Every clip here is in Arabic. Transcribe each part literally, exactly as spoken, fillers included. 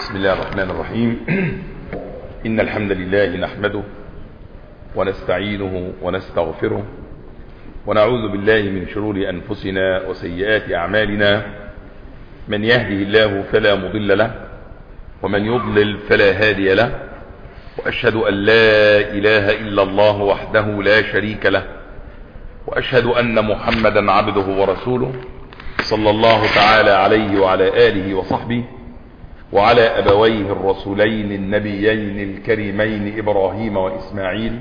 بسم الله الرحمن الرحيم. إن الحمد لله نحمده ونستعينه ونستغفره ونعوذ بالله من شرور أنفسنا وسيئات أعمالنا. من يهده الله فلا مضل له ومن يضلل فلا هادي له، وأشهد أن لا إله إلا الله وحده لا شريك له، وأشهد أن محمدا عبده ورسوله صلى الله تعالى عليه وعلى آله وصحبه وعلى أبويه الرسولين النبيين الكريمين إبراهيم وإسماعيل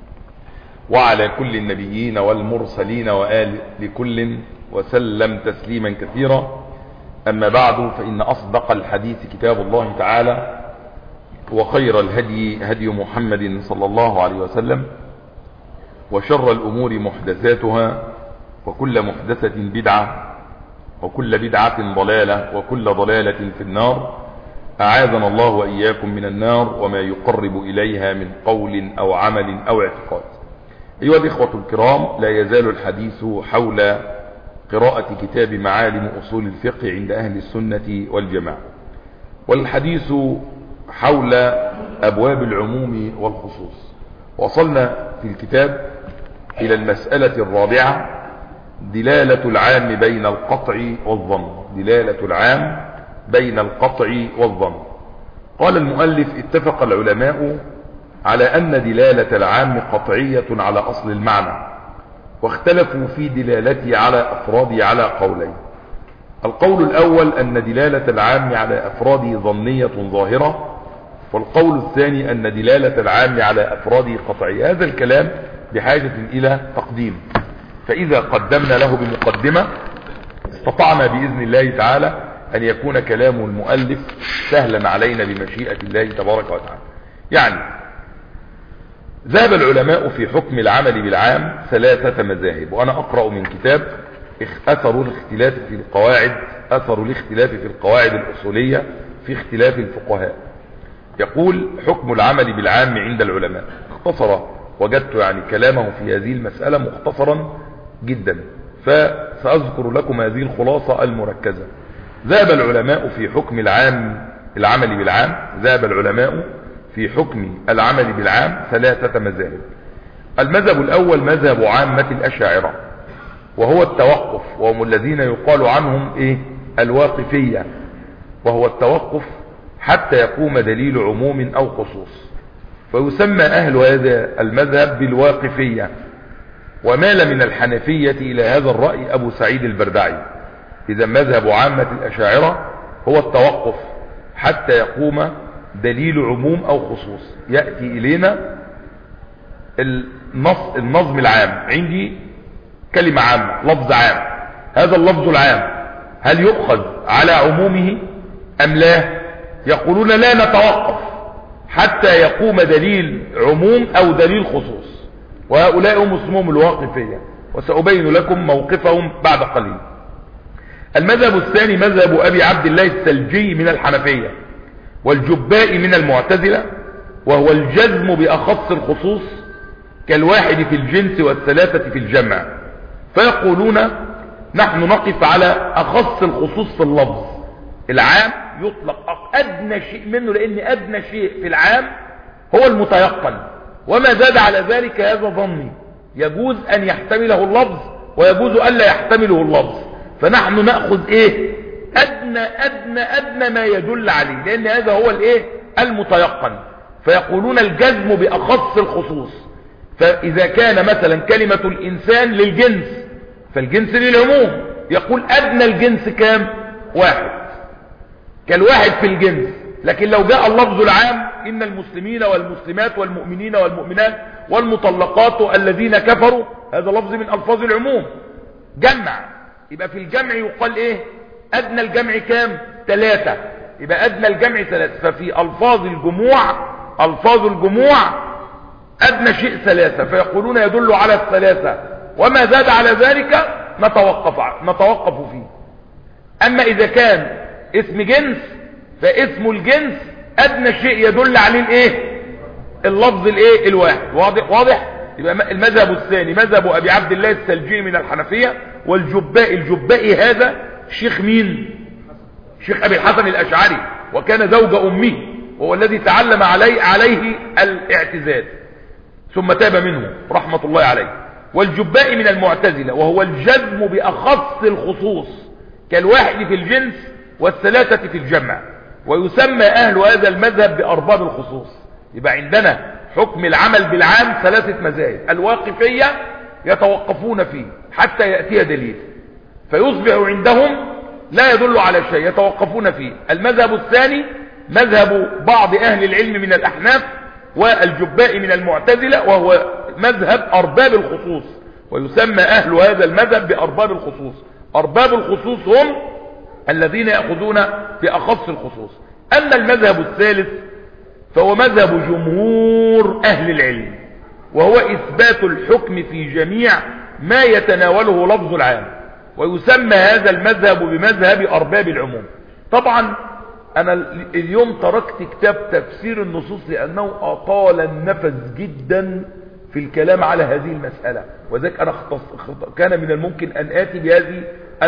وعلى كل النبيين والمرسلين وآل لكل وسلم تسليما كثيرا. أما بعد، فإن أصدق الحديث كتاب الله تعالى، وخير الهدي هدي محمد صلى الله عليه وسلم، وشر الأمور محدثاتها، وكل محدثة بدعة، وكل بدعة ضلالة، وكل ضلالة في النار. أعاذنا الله وإياكم من النار وما يقرب إليها من قول أو عمل أو اعتقاد. أيها الإخوة الكرام، لا يزال الحديث حول قراءة كتاب معالم أصول الفقه عند أهل السنة والجماعة، والحديث حول أبواب العموم والخصوص. وصلنا في الكتاب إلى المسألة الرابعة، دلالة العام بين القطع والظن. دلالة العام بين القطع والظن. قال المؤلف: اتفق العلماء على أن دلالة العام قطعية على أصل المعنى، واختلفوا في دلالته على أفراده على قولين. القول الأول أن دلالة العام على أفراده ظنية ظاهرة، والقول الثاني أن دلالة العام على أفراده قطعية. هذا الكلام بحاجة إلى تقديم، فإذا قدمنا له بمقدمة استطعنا بإذن الله تعالى أن يكون كلام المؤلف سهلا علينا بمشيئة الله تبارك وتعالى. يعني ذهب العلماء في حكم العمل بالعام ثلاثة مذاهب، وأنا أقرأ من كتاب أثر الاختلاف في القواعد أثر الاختلاف في القواعد الأصولية في اختلاف الفقهاء. يقول: حكم العمل بالعام عند العلماء. اختصر، وجدت يعني كلامه في هذه المسألة مختصرا جدا، فسأذكر لكم هذه الخلاصة المركزة. ذهب العلماء في حكم العام العمل بالعام ذهب العلماء في حكم العمل بالعام ثلاثة مذاهب. المذهب الأول مذهب عامة الأشاعرة، وهو التوقف، وهم الذين يقال عنهم إيه؟ الواقفية، وهو التوقف حتى يقوم دليل عموم أو خصوص، فيسمى أهل هذا المذهب بالواقفية. ومال من الحنفية إلى هذا الرأي أبو سعيد البردعي. إذا مذهب عامة الأشاعرة هو التوقف حتى يقوم دليل عموم أو خصوص. يأتي إلينا النص النظم العام، عندي كلمة عامة، لفظ عام، هذا اللفظ العام هل يؤخذ على عمومه أم لا؟ يقولون لا نتوقف حتى يقوم دليل عموم أو دليل خصوص، وهؤلاء هم اسمهم الواقفية، وسأبين لكم موقفهم بعد قليل. المذهب الثاني مذهب أبي عبد الله السلجي من الحنفية، والجبائي من المعتزلة، وهو الجزم بأخص الخصوص كالواحد في الجنس والثلاثة في الجمع. فيقولون نحن نقف على أخص الخصوص في اللفظ. العام يطلق أدنى شيء منه، لأن أدنى شيء في العام هو المتيقن، وما زاد على ذلك هذا ظني، يجوز أن يحتمله اللفظ ويجوز أن لا يحتمله اللفظ. فنحن نأخذ ايه؟ ادنى ادنى ادنى ما يدل عليه، لان هذا هو الايه؟ المتيقن. فيقولون الجزم باخص الخصوص. فاذا كان مثلا كلمة الانسان للجنس، فالجنس للعموم، يقول ادنى الجنس كام؟ واحد، كالواحد في الجنس. لكن لو جاء اللفظ العام ان المسلمين والمسلمات والمؤمنين والمؤمنات والمطلقات الذين كفروا، هذا لفظ من الفاظ العموم، جمع، يبقى في الجمع يقال ايه؟ ادنى الجمع كام؟ ثلاثة، يبقى ادنى الجمع ثلاثة. ففي الفاظ الجموع الفاظ الجموع ادنى شيء ثلاثة، فيقولون يدل على الثلاثة، وما زاد على ذلك نتوقف نتوقف فيه. اما اذا كان اسم جنس، فاسم الجنس ادنى شيء يدل عليه الايه؟ اللفظ الايه؟ الواحد. واضح؟ واضح. يبقى المذهب الثاني مذهب ابي عبد الله السلجي من الحنفية، والجبائي. الجبائي هذا شيخ مين؟ شيخ ابي الحسن الاشعري، وكان زوج أمه، وهو الذي تعلم عليه, عليه الاعتزال ثم تاب منه رحمة الله عليه. والجبائي من المعتزلة، وهو الجزم بأخص الخصوص كالواحد في الجنس والثلاثة في الجمع، ويسمى أهل هذا المذهب بأرباب الخصوص. يبقى عندنا حكم العمل بالعام ثلاثة مذاهب: الواقفية يتوقفون فيه حتى يأتي دليل، فيصبح عندهم لا يدل على شيء يتوقفون فيه. المذهب الثاني مذهب بعض أهل العلم من الأحناف والجباء من المعتزلة، وهو مذهب أرباب الخصوص، ويسمى أهل هذا المذهب بأرباب الخصوص. أرباب الخصوص هم الذين يأخذون بأخص الخصوص. أما المذهب الثالث فهو مذهب جمهور أهل العلم، وهو إثبات الحكم في جميع ما يتناوله لفظ العام، ويسمى هذا المذهب بمذهب أرباب العموم. طبعا أنا اليوم تركت كتاب تفسير النصوص لأنه أطال النفس جدا في الكلام على هذه المسألة، وذلك أنا كان من الممكن أن آتي بهذه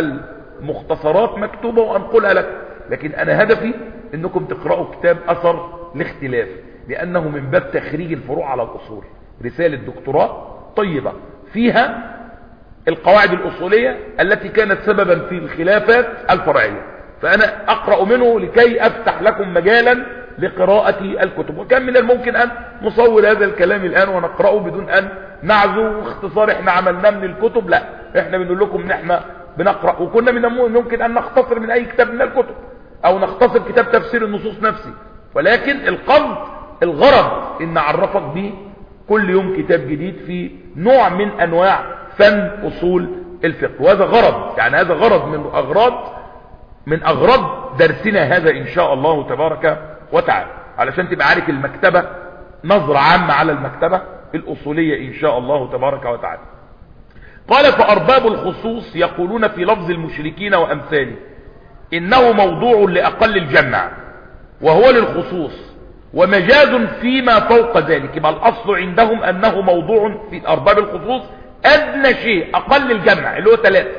المختصرات مكتوبة وأنقلها لك، لكن أنا هدفي أنكم تقرأوا كتاب أثر الاختلاف، لأنه من باب تخريج الفروع على الأصول، رسالة دكتوراه طيبة فيها القواعد الأصولية التي كانت سببا في الخلافات الفرعية، فأنا أقرأ منه لكي أفتح لكم مجالا لقراءة الكتب. وكان من الممكن أن نصور هذا الكلام الآن ونقرأه بدون أن نعزو واختصار احنا عملناه من الكتب، لا، احنا بنقول لكم ان احنا بنقرأ، وكنا من الممكن أن نختصر من أي كتاب من الكتب أو نختصر كتاب تفسير النصوص نفسه، ولكن القصد الغرض ان نعرفك به كل يوم كتاب جديد في نوع من أنواع فن أصول الفقه، وهذا غرض، يعني هذا غرض من أغراض من أغراض درسنا هذا إن شاء الله تبارك وتعالى، علشان تبقى عارف المكتبة نظرة عامة على المكتبة الأصولية إن شاء الله تبارك وتعالى. قال: فأرباب الخصوص يقولون في لفظ المشركين وأمثاله إنه موضوع لأقل الجمع وهو للخصوص، ومجاز فيما فوق ذلك. يبقى الأصل عندهم أنه موضوع في أرباب الخصوص أدنى شيء أقل الجمع اللي هو ثلاثة،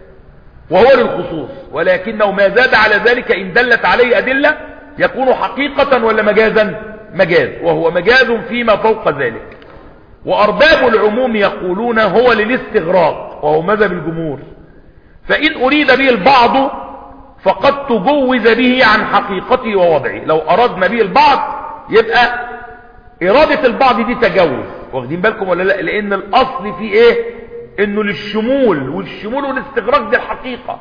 وهو للخصوص، ولكنه ما زاد على ذلك إن دلت عليه أدلة يكون حقيقة ولا مجازا؟ مجاز، وهو مجاز فيما فوق ذلك. وأرباب العموم يقولون هو للاستغراق، وهو مذهب الجمهور، فإن أريد به البعض فقد تجوز به عن حقيقته ووضعه. لو أردنا به البعض يبقى إرادة البعض دي تجوز، واخدين بالكم ولا لا؟ لأن الأصل في إيه؟ إنه للشمول، والشمول والاستغراق دي الحقيقة،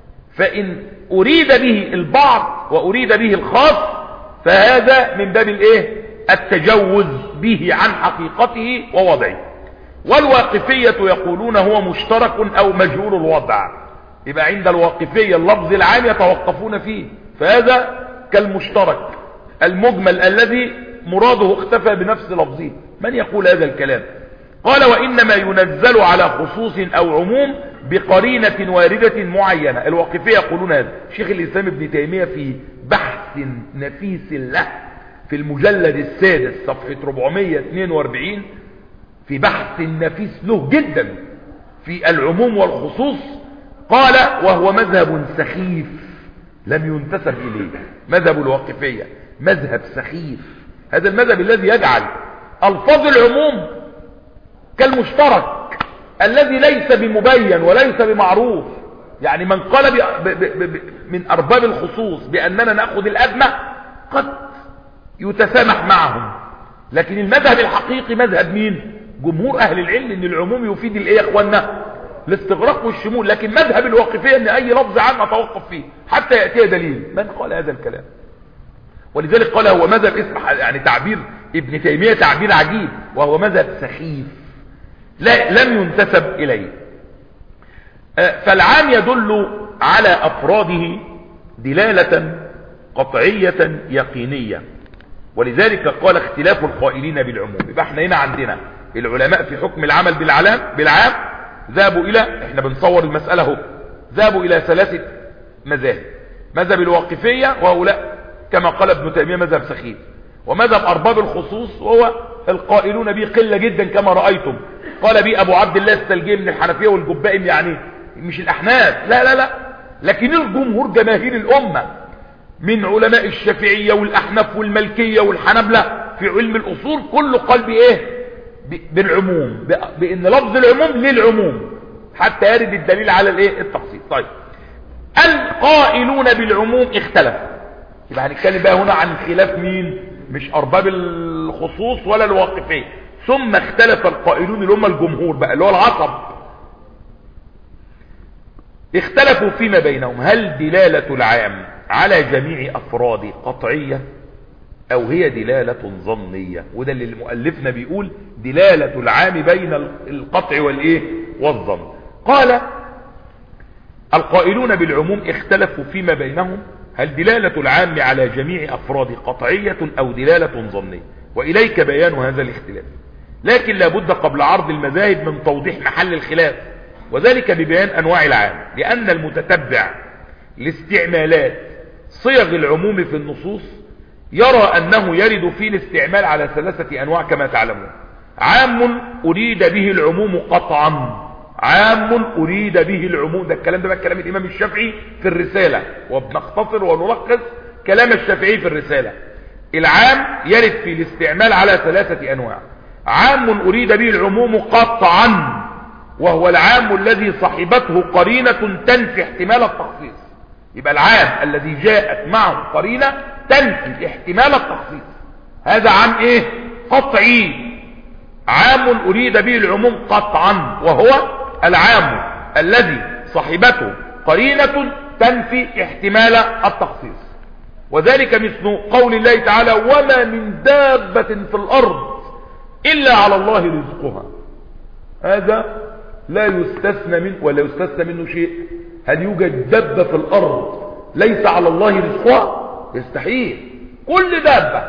فإن أريد به البعض وأريد به الخاص فهذا من باب الإيه؟ التجوز به عن حقيقته ووضعه. والواقفية يقولون هو مشترك أو مجهول الوضع. يبقى عند الواقفية اللفظ العام يتوقفون فيه، فهذا كالمشترك المجمل الذي مراده اختفى بنفس لفظه. من يقول هذا الكلام؟ قال: وإنما ينزل على خصوص أو عموم بقرينة واردة معينة. الواقفية يقولون هذا. شيخ الإسلام ابن تيمية في بحث نفيس له في المجلد السادس صفحة أربعمائة واثنين وأربعين، في بحث نفيس له جدا في العموم والخصوص، قال: وهو مذهب سخيف لم ينتسب إليه. مذهب الواقفية مذهب سخيف، هذا المذهب الذي يجعل ألفاظ العموم كالمشترك الذي ليس بمبين وليس بمعروف. يعني من قال ب... ب... ب... من أرباب الخصوص بأننا نأخذ الأدنى قد يتسامح معهم، لكن المذهب الحقيقي مذهب مين؟ جمهور أهل العلم، ان العموم يفيد الايه يا اخوانا؟ الاستغراق والشمول. لكن مذهب الواقفية ان اي لفظ عام اتوقف فيه حتى يأتي دليل. من قال هذا الكلام؟ ولذلك قال هو مذهب اسمه، يعني تعبير ابن تيمية تعبير عجيب، وهو مذهب سخيف لا لم ينتسب إليه. فالعام يدل على أفراده دلالة قطعية يقينية، ولذلك قال: اختلاف القائلين بالعموم. يبقى احنا هنا عندنا العلماء في حكم العمل بالعلام بالعام ذهبوا إلى، احنا بنصور المسألة اهو، ذهبوا إلى ثلاثة مذاهب: مذهب الواقفية وهو لا كما قال ابن تيمية مذهب سخيف، ومذهب أرباب الخصوص وهو القائلون به قلة جدا كما رأيتم. قال به أبو عبد الله السلجي من الحنفية والجبائي، يعني مش الأحناف، لا لا لا، لكن الجمهور جماهير الأمة من علماء الشافعية والأحناف والمالكية والحنبلة في علم الأصول كله قال بإيه؟ بالعموم، بأن لفظ العموم للعموم حتى يرد الدليل على الإيه؟ التخصيص. طيب القائلون بالعموم اختلف، يبقى هنتكلم بقى هنا عن خلاف مين؟ مش أرباب الخصوص ولا الواقفين. ثم اختلف القائلون اللي هم الجمهور بقى اللي هو العصب، اختلفوا فيما بينهم هل دلالة العام على جميع أفراده قطعية أو هي دلالة ظنية. وده اللي المؤلفنا بيقول دلالة العام بين القطع والإيه والظن. قال القائلون بالعموم اختلفوا فيما بينهم هل دلالة العام على جميع أفراده قطعية أو دلالة ظنية، وإليك بيان هذا الاختلاف. لكن لابد قبل عرض المذاهب من توضيح محل الخلاف، وذلك ببيان أنواع العام، لأن المتتبع لاستعمالات صيغ العموم في النصوص يرى أنه يرد فيه الاستعمال على ثلاثة أنواع كما تعلمون. عام أريد به العموم قطعا، عام أريد به العموم، ده الكلام ده بقى كلام الإمام الشافعي في الرسالة، وبنختصر ونلخص كلام الشافعي في الرسالة. العام يرد في الاستعمال على ثلاثة أنواع. عام أريد به العموم قطعا، وهو العام الذي صاحبته قرينة تنفي احتمال التخصيص. يبقى العام الذي جاءت معه قرينة تنفي احتمال التخصيص، هذا عام ايه؟ قطعي. عام أريد به العموم قطعا، وهو العام الذي صاحبته قرينة تنفي احتمال التخصيص. وذلك مثل قول الله تعالى وما من دابة في الأرض إلا على الله رزقها. هذا لا يستثنى منه ولا يستثنى منه شيء. هل يوجد دابة في الأرض ليس على الله رزقها؟ يستحيل. كل دابة،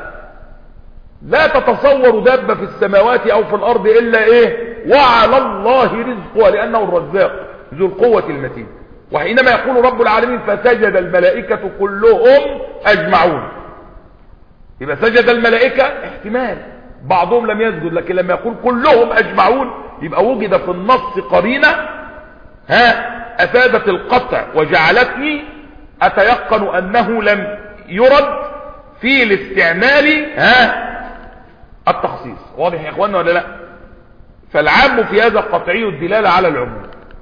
لا تتصور دابة في السماوات أو في الأرض إلا إيه؟ وعلى الله رزقها، لأنه الرزاق ذو القوة المتين. وحينما يقول رب العالمين فسجد الملائكة كلهم أجمعون، يبقى سجد الملائكة احتمال بعضهم لم يسجد، لكن لما يقول كلهم أجمعون يبقى وجد في النص قرينة ها أفادت القطع وجعلتني أتيقن أنه لم يرد في الاستعمال ها التخصيص. واضح يا إخواننا ولا لا؟ فالعام في هذا قطعي الدلالة على العموم.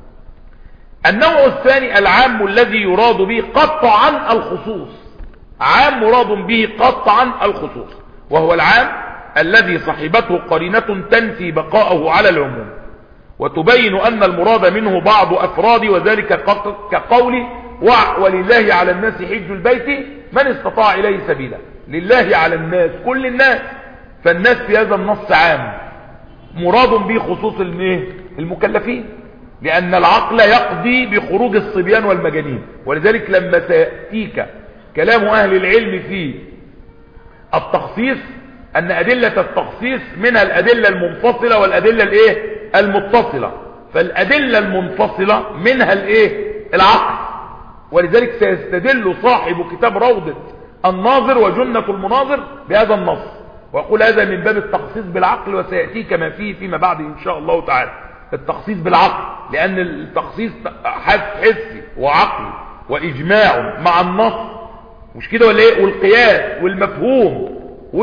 النوع الثاني العام الذي يراد به قطعا الخصوص، عام مراد به قطعا الخصوص، وهو العام الذي صاحبته قرينة تنفي بقاءه على العموم وتبين أن المراد منه بعض أفراد، وذلك كقول ولله على الناس حج البيت من استطاع إليه سبيلا. لله على الناس كل الناس، فالناس في هذا النص عام مراد به خصوص المكلفين، لأن العقل يقضي بخروج الصبيان والمجانين. ولذلك لما سيأتيك كلام أهل العلم في التخصيص أن أدلة التخصيص منها الأدلة المنفصلة والأدلة الإيه؟ المتصلة. فالأدلة المنفصلة منها الإيه؟ العقل. ولذلك سيستدل صاحب كتاب روضة الناظر وجنة المناظر بهذا النص، ويقول هذا من باب التخصيص بالعقل، وسيأتي كما فيه فيما بعد إن شاء الله تعالى التخصيص بالعقل، لأن التخصيص حسي وعقل وإجماع مع النص، مش كده ولا إيه؟ والقياس والمفهوم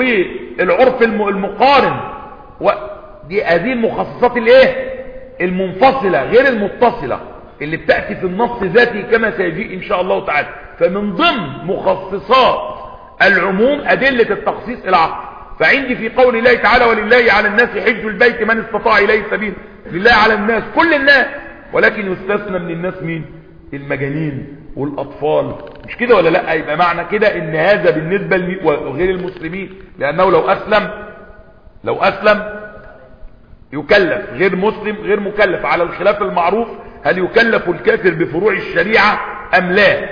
والعرف المقارن، ودي هذه المخصصات الايه المنفصلة غير المتصلة اللي بتأتي في النص ذاتي كما سيجي ان شاء الله تعالى. فمن ضمن مخصصات العموم أدلة التخصيص العقل. فعندي في قول الله تعالى ولله على الناس حج البيت من استطاع إليه سبيل، لله على الناس كل الناس، ولكن يستثنى من الناس مين؟ المجانين والأطفال، مش كده ولا لا؟ يبقى معنى كده ان هذا بالنسبة لغير المسلمين، لأنه لو أسلم لو أسلم يكلف، غير مسلم غير مكلف، على الخلاف المعروف هل يكلف الكافر بفروع الشريعة أم لا.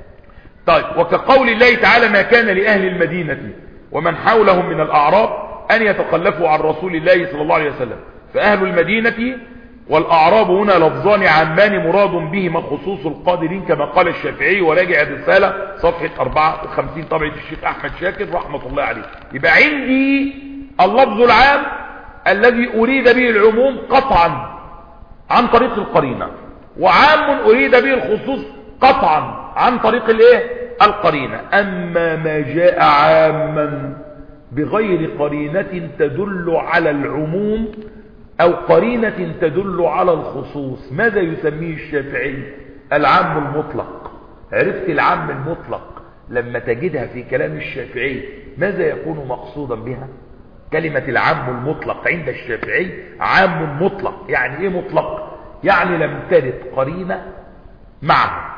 طيب وكقول الله تعالى ما كان لأهل المدينة ومن حولهم من الأعراب أن يتخلفوا عن رسول الله صلى الله عليه وسلم. فأهل المدينة والأعراب هنا لفظان عامان مراد بهما خصوص القادرين كما قال الشافعي، وراجع الرسالة صفحة أربعة وخمسين طبعة الشيخ أحمد شاكر رحمة الله عليه. يبقى عندي اللفظ العام الذي أريد به العموم قطعا عن طريق القرينة، وعام أريد به الخصوص قطعا عن طريق الايه القرينة. أما ما جاء عاما بغير قرينة تدل على العموم أو قرينة تدل على الخصوص، ماذا يسميه الشافعي؟ العام المطلق. عرفت العام المطلق لما تجدها في كلام الشافعي ماذا يكون مقصودا بها؟ كلمة العام المطلق عند الشافعي عام مطلق. يعني ايه مطلق؟ يعني لم ترد قرينة معه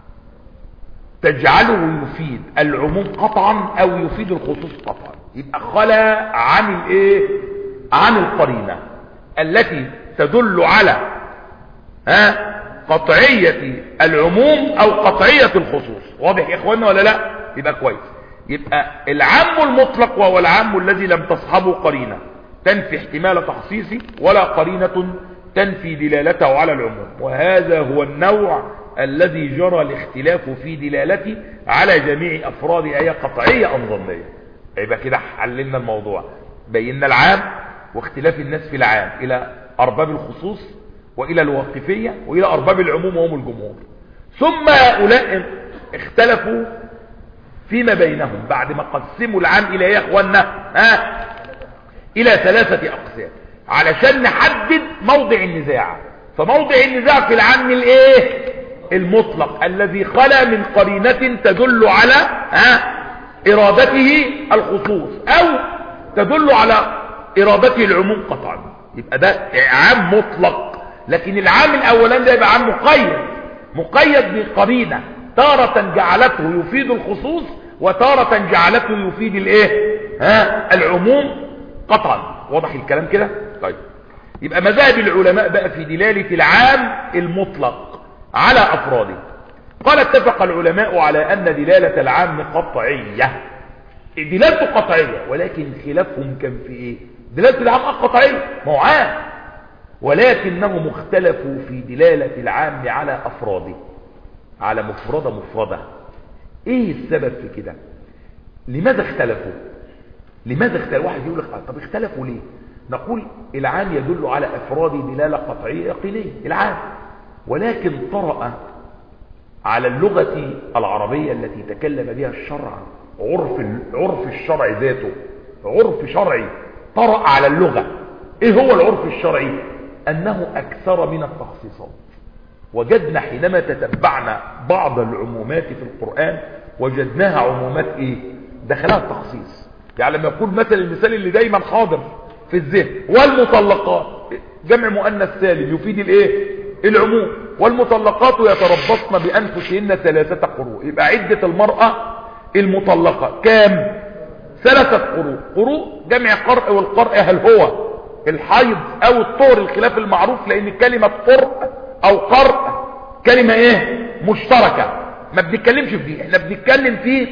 تجعله يفيد العموم قطعا او يفيد الخصوص قطعا، يبقى خلا عن الايه؟ عن القرينة التي تدل على ها قطعية العموم او قطعية الخصوص. واضح يا اخوانا ولا لا؟ يبقى كويس. يبقى العام المطلق وهو العام الذي لم تصحبه قرينة تنفي احتمال تخصيصه ولا قرينة تنفي دلالته على العموم، وهذا هو النوع الذي جرى الاختلاف في دلالته على جميع افراد آية قطعية ام ظنية. يبقى كده حللنا الموضوع، بينا العام واختلاف الناس في العام الى ارباب الخصوص والى الواقفية والى ارباب العموم وهم الجمهور. ثم هؤلاء اختلفوا فيما بينهم بعد ما قسموا العام الى ايه يا اخوانا؟ ها الى ثلاثة اقسام علشان نحدد موضع النزاع. فموضع النزاع في العام الايه؟ المطلق الذي خلا من قرينة تدل على ها ارادته الخصوص او تدل على ارادته العموم قطعا. يبقى ده عام مطلق. لكن العام الاولاني ده يبقى عام مقيد، مقيد بقرينة تارة جعلته يفيد الخصوص وتارة جعلته يفيد الايه؟ ها العموم قطعا. واضح الكلام كده؟ طيب يبقى مذاهب العلماء بقى في دلالة العام المطلق على افراده. قال اتفق العلماء على ان دلالة العام قطعية. دلالته قطعية ولكن خلافهم كان في ايه؟ دلالة العام قطعية ما هو عام، ولكنهم اختلفوا في دلالة العام على افراده، على مفردة مفردة. ايه السبب في كده؟ لماذا اختلفوا؟ لماذا اختلفوا؟ واحد يقول لك طب اختلفوا ليه؟ نقول العام يدل على افراد دلالة قطعية يقينية العام، ولكن طرأ على اللغة العربية التي تكلم بها الشرع، عرف عرف الشرع ذاته، عرف شرعي طرأ على اللغة. ايه هو العرف الشرعي؟ انه اكثر من التخصيصات. وجدنا حينما تتبعنا بعض العمومات في القرآن وجدناها عمومات ايه؟ دخلها التخصيص. يعني لما يقول مثل المثال اللي دايما حاضر في الذهن والمطلقات جمع مؤنث سالم يفيد الايه؟ العموم. والمطلقات يتربصن بانفسهن ثلاثة قروء. يبقى عدة المرأة المطلقة كام؟ ثلاثة قروء. قروء جمع قرء، والقرء هل هو الحيض او الطهر؟ الخلاف المعروف، لان كلمة قرء او قرء كلمة ايه؟ مشتركة. ما بنتكلمش في دي، احنا بنتكلم في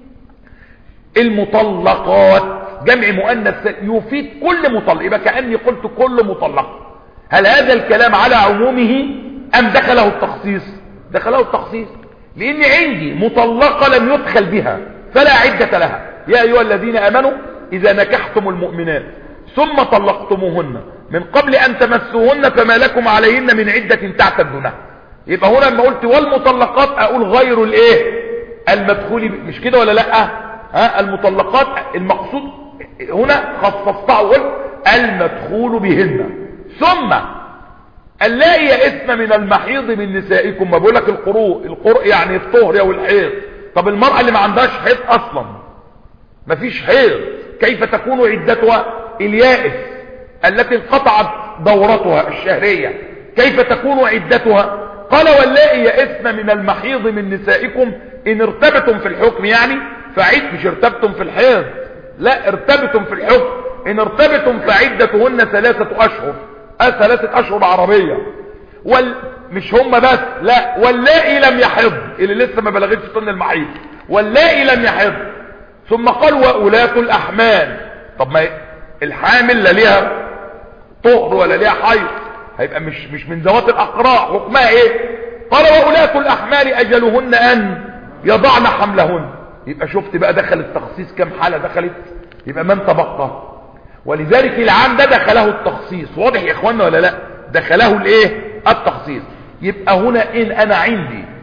المطلقات جمع مؤنث يفيد كل مطلق. يبقى كأني قلت كل مطلق. هل هذا الكلام على عمومه ام دخله التخصيص؟ دخله التخصيص، لان عندي مطلقة لم يدخل بها فلا عدة لها. يا ايها الذين امنوا اذا نكحتم المؤمنات ثم طلقتموهن من قبل ان تمسوهن فما لكم عليهن من عدة تعتدونها. يبقى هنا لما قلت والمطلقات اقول غير الايه؟ المدخول، مش كده ولا لا؟ ها المطلقات المقصود هنا خصصتها وقلت المدخول بهن. ثم اللائي يئسن من المحيض من نسائكم. ما بقولك القروء، القرء يعني الطهر او الحيض. طب المرأة اللي ما عندهاش حيض اصلا، ما فيش حيض، كيف تكون عدتها؟ اليائس التي انقطعت دورتها الشهرية كيف تكون عدتها؟ قال واللائي يئسن من المحيض من نسائكم ان ارتبتم في الحكم، يعني فعد، مش ارتبتم في الحيض، لا ارتبتم في الحكم. ان ارتبتم فعدتهن ثلاثة اشهر. اه ثلاثة اشهر عربية. وال... مش هم بس، لا واللائي لم يحض، اللي لسه ما بلغتش سن المحيض، واللائي لم يحض. ثم قال وأولاة الأحمال. طب ما الحامل لا ليها طهر ولا ليها حيض، هيبقى مش مش من ذوات الأقراء، حكمها ايه؟ قال وأولاة الأحمال أجلهن أن يضعن حملهن. يبقى شفت بقى دخل التخصيص كم حالة دخلت؟ يبقى من تبقى. ولذلك العام ده دخله التخصيص. واضح يا اخوانا ولا لا؟ دخله الايه؟ التخصيص. يبقى هنا ان انا عندي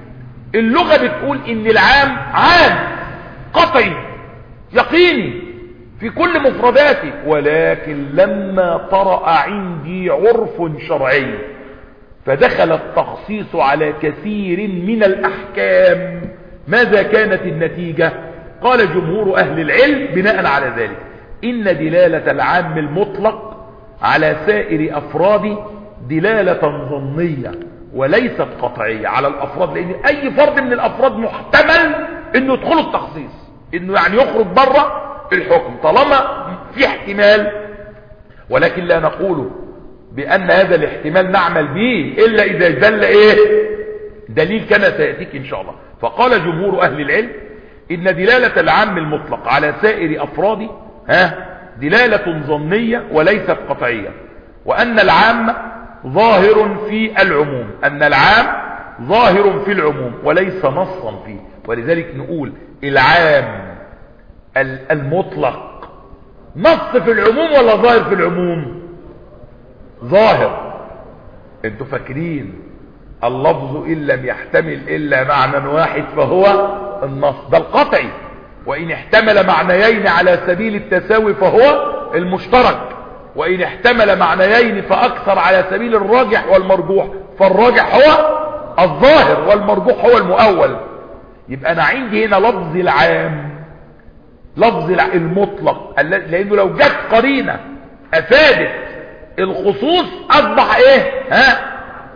اللغة بتقول ان العام عام قطعي يقيني في كل مفرداته، ولكن لما طرأ عندي عرف شرعي فدخل التخصيص على كثير من الأحكام، ماذا كانت النتيجة؟ قال جمهور أهل العلم بناء على ذلك إن دلالة العام المطلق على سائر أفراد دلالة ظنية وليست قطعية على الأفراد، لأن أي فرد من الأفراد محتمل أنه يدخل التخصيص، أنه يعني يخرج بره الحكم طالما في احتمال، ولكن لا نقول بأن هذا الاحتمال نعمل به إلا إذا دل إيه دليل كما سيأتيك إن شاء الله. فقال جمهور أهل العلم إن دلالة العام المطلق على سائر أفراد ها دلالة ظنية وليست قطعية، وأن العام ظاهر في العموم، أن العام ظاهر في العموم وليس نصا فيه. ولذلك نقول العام المطلق نص في العموم ولا ظاهر في العموم؟ ظاهر. انتوا فاكرين اللفظ إن لم يحتمل إلا معنى واحد فهو النص، ده القطعي، وإن احتمل معنيين على سبيل التساوي فهو المشترك، وإن احتمل معنيين فأكثر على سبيل الراجح والمرجوح فالراجح هو الظاهر والمرجوح هو المؤول. يبقى أنا عندي هنا لفظ العام، لفظ المطلق، لأنه لو جت قرينة أفادت الخصوص أصبح إيه ها